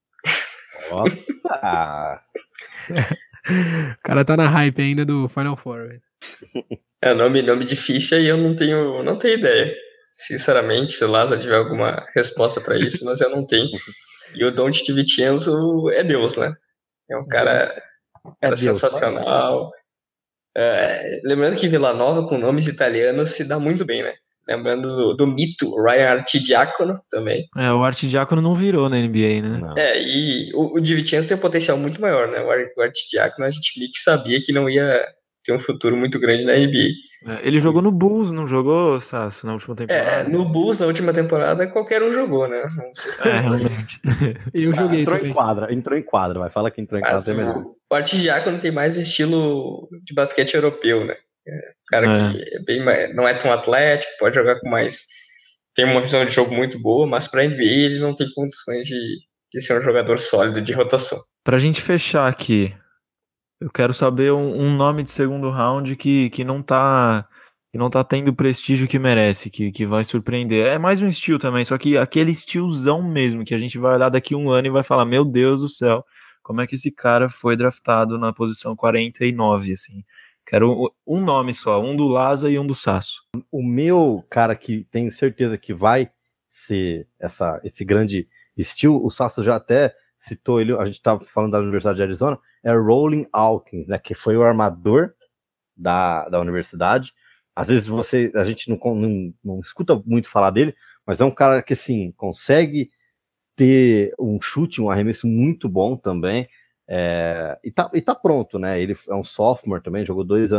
Nossa! O cara tá na hype ainda do Final Four, velho. Nome difícil e eu não tenho ideia. Sinceramente, se o Lázaro tiver alguma resposta pra isso, mas eu não tenho. E o Donte DiVincenzo é Deus, né? É um cara sensacional. Lembrando que Vila Nova, com nomes italianos, se dá muito bem, né? Lembrando do mito Ryan Arcidiacono também. O Arcidiacono não virou na NBA, né? Não. E o DiVincenzo tem um potencial muito maior, né? O Arcidiacono, a gente meio que sabia que não ia ter um futuro muito grande na NBA. Ele jogou no Bulls, não jogou, Sasso, na última temporada? No Bulls, na última temporada, qualquer um jogou, né? Não sei se realmente. Eu joguei entrou em quadra, vai. Fala que entrou em quadra. O Arcidiacono tem mais o estilo de basquete europeu, né? Cara que não é tão atlético, pode jogar com mais... Tem uma visão de jogo muito boa, mas pra NBA ele não tem condições de ser um jogador sólido de rotação. Pra gente fechar aqui, eu quero saber um nome de segundo round que não tá tendo o prestígio que merece, que vai surpreender. É mais um steal também, só que aquele stealzão mesmo, que a gente vai olhar daqui 1 ano e vai falar, meu Deus do céu, como é que esse cara foi draftado na posição 49, assim. Quero um nome só, um do Laza e um do Sasso. O meu cara que tenho certeza que vai ser esse grande steal, o Sasso já até citou ele, a gente estava falando da Universidade de Arizona, é Rolling Hawkins, né, que foi o armador da universidade. Às vezes a gente não escuta muito falar dele, mas é um cara que assim, consegue ter um chute, um arremesso muito bom também, e tá pronto, né? Ele é um sophomore também, jogou 2 anos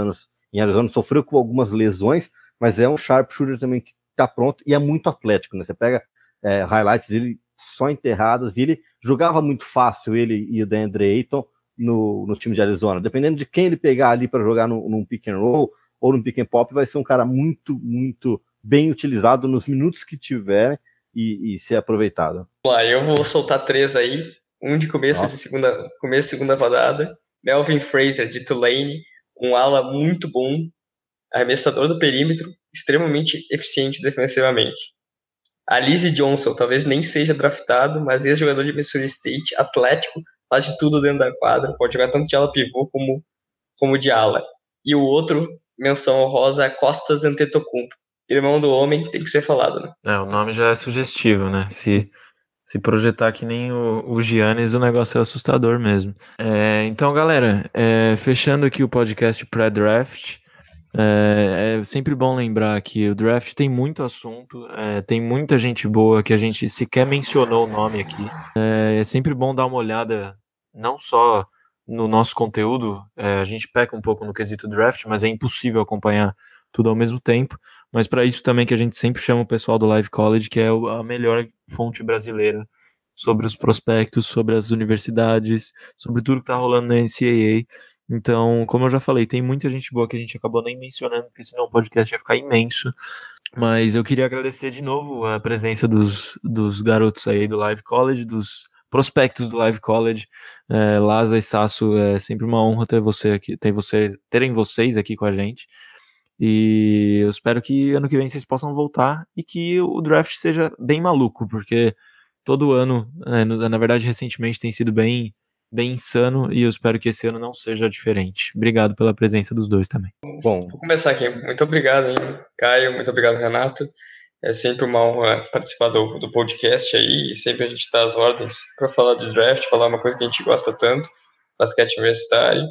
em Arizona, sofreu com algumas lesões, mas é um sharpshooter também que tá pronto e é muito atlético, né? Você pega highlights dele só enterradas, e ele jogava muito fácil, ele e o DeAndre Ayton no time de Arizona. Dependendo de quem ele pegar ali para jogar num pick and roll ou num pick and pop, vai ser um cara muito, muito bem utilizado nos minutos que tiver e ser aproveitado. Vamos lá, eu vou soltar 3 aí. Um de começo de segunda rodada. Melvin Frazier, de Tulane, um ala muito bom, arremessador do perímetro, extremamente eficiente defensivamente. Alize Johnson, talvez nem seja draftado, mas ex-jogador de Missouri State, atlético, faz de tudo dentro da quadra, pode jogar tanto de ala pivô como de ala. E o outro, menção honrosa, Costas Antetokounmpo. Irmão do homem, tem que ser falado, né? O nome já é sugestivo, né? Se projetar que nem o Giannis, o negócio é assustador mesmo. Então, galera, fechando aqui o podcast pré-draft, é sempre bom lembrar que o draft tem muito assunto, tem muita gente boa que a gente sequer mencionou o nome aqui. É sempre bom dar uma olhada, não só no nosso conteúdo, a gente peca um pouco no quesito draft, mas é impossível acompanhar tudo ao mesmo tempo. Mas para isso também que a gente sempre chama o pessoal do Live College, que é a melhor fonte brasileira sobre os prospectos, sobre as universidades, sobre tudo que tá rolando na NCAA. Então, como eu já falei, tem muita gente boa que a gente acabou nem mencionando, porque senão o podcast ia ficar imenso. Mas eu queria agradecer de novo a presença dos garotos aí do Live College, dos prospectos do Live College. Laza e Sasso, é sempre uma honra terem vocês aqui com a gente. E eu espero que ano que vem vocês possam voltar e que o draft seja bem maluco, porque todo ano, na verdade recentemente, tem sido bem insano, e eu espero que esse ano não seja diferente. Obrigado pela presença dos dois também. Bom, Vou começar aqui. Muito obrigado, hein, Caio. Muito obrigado, Renato. É sempre uma honra participar do podcast aí, e sempre a gente está às ordens para falar de draft, falar uma coisa que a gente gosta tanto, basquete universitário.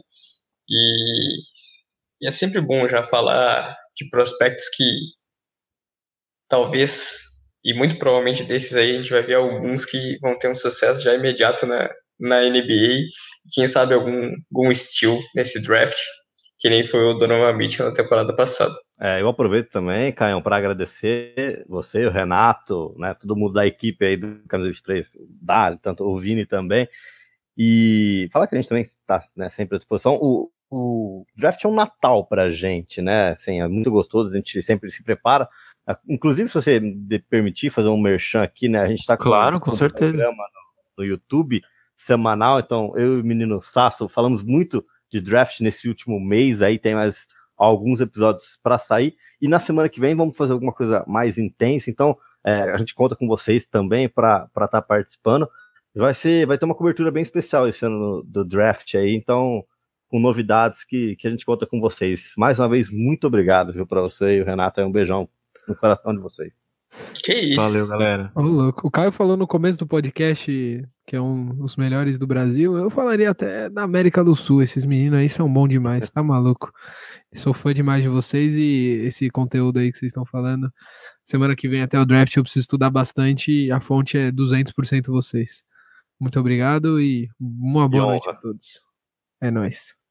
E é sempre bom já falar de prospectos que talvez, e muito provavelmente desses aí, a gente vai ver alguns que vão ter um sucesso já imediato na NBA, quem sabe algum steal nesse draft, que nem foi o Donovan Mitchell na temporada passada. Eu aproveito também, Caio, para agradecer você, o Renato, né, todo mundo da equipe aí do Camisa 23, o Dali, tanto o Vini também, e falar que a gente também está, né, sempre à disposição. O draft é um Natal pra gente, né, assim, é muito gostoso, a gente sempre se prepara. Inclusive, se você me permitir fazer um merchan aqui, né, a gente está com certeza, programa no YouTube semanal, então eu e o menino Sasso falamos muito de draft nesse último mês, aí tem mais alguns episódios para sair, e na semana que vem vamos fazer alguma coisa mais intensa, então a gente conta com vocês também para estar participando. Vai ter uma cobertura bem especial esse ano do draft aí, então com novidades que a gente conta com vocês. Mais uma vez, muito obrigado, viu, para você e o Renato, um beijão no coração de vocês. Que isso. Valeu, galera. Ô, louco. O Caio falou no começo do podcast que é um dos melhores do Brasil. Eu falaria até da América do Sul. Esses meninos aí são bons demais, tá maluco? Sou fã demais de vocês e esse conteúdo aí que vocês estão falando. Semana que vem até o draft eu preciso estudar bastante e a fonte é 200% vocês. Muito obrigado e uma boa noite a todos. É nóis.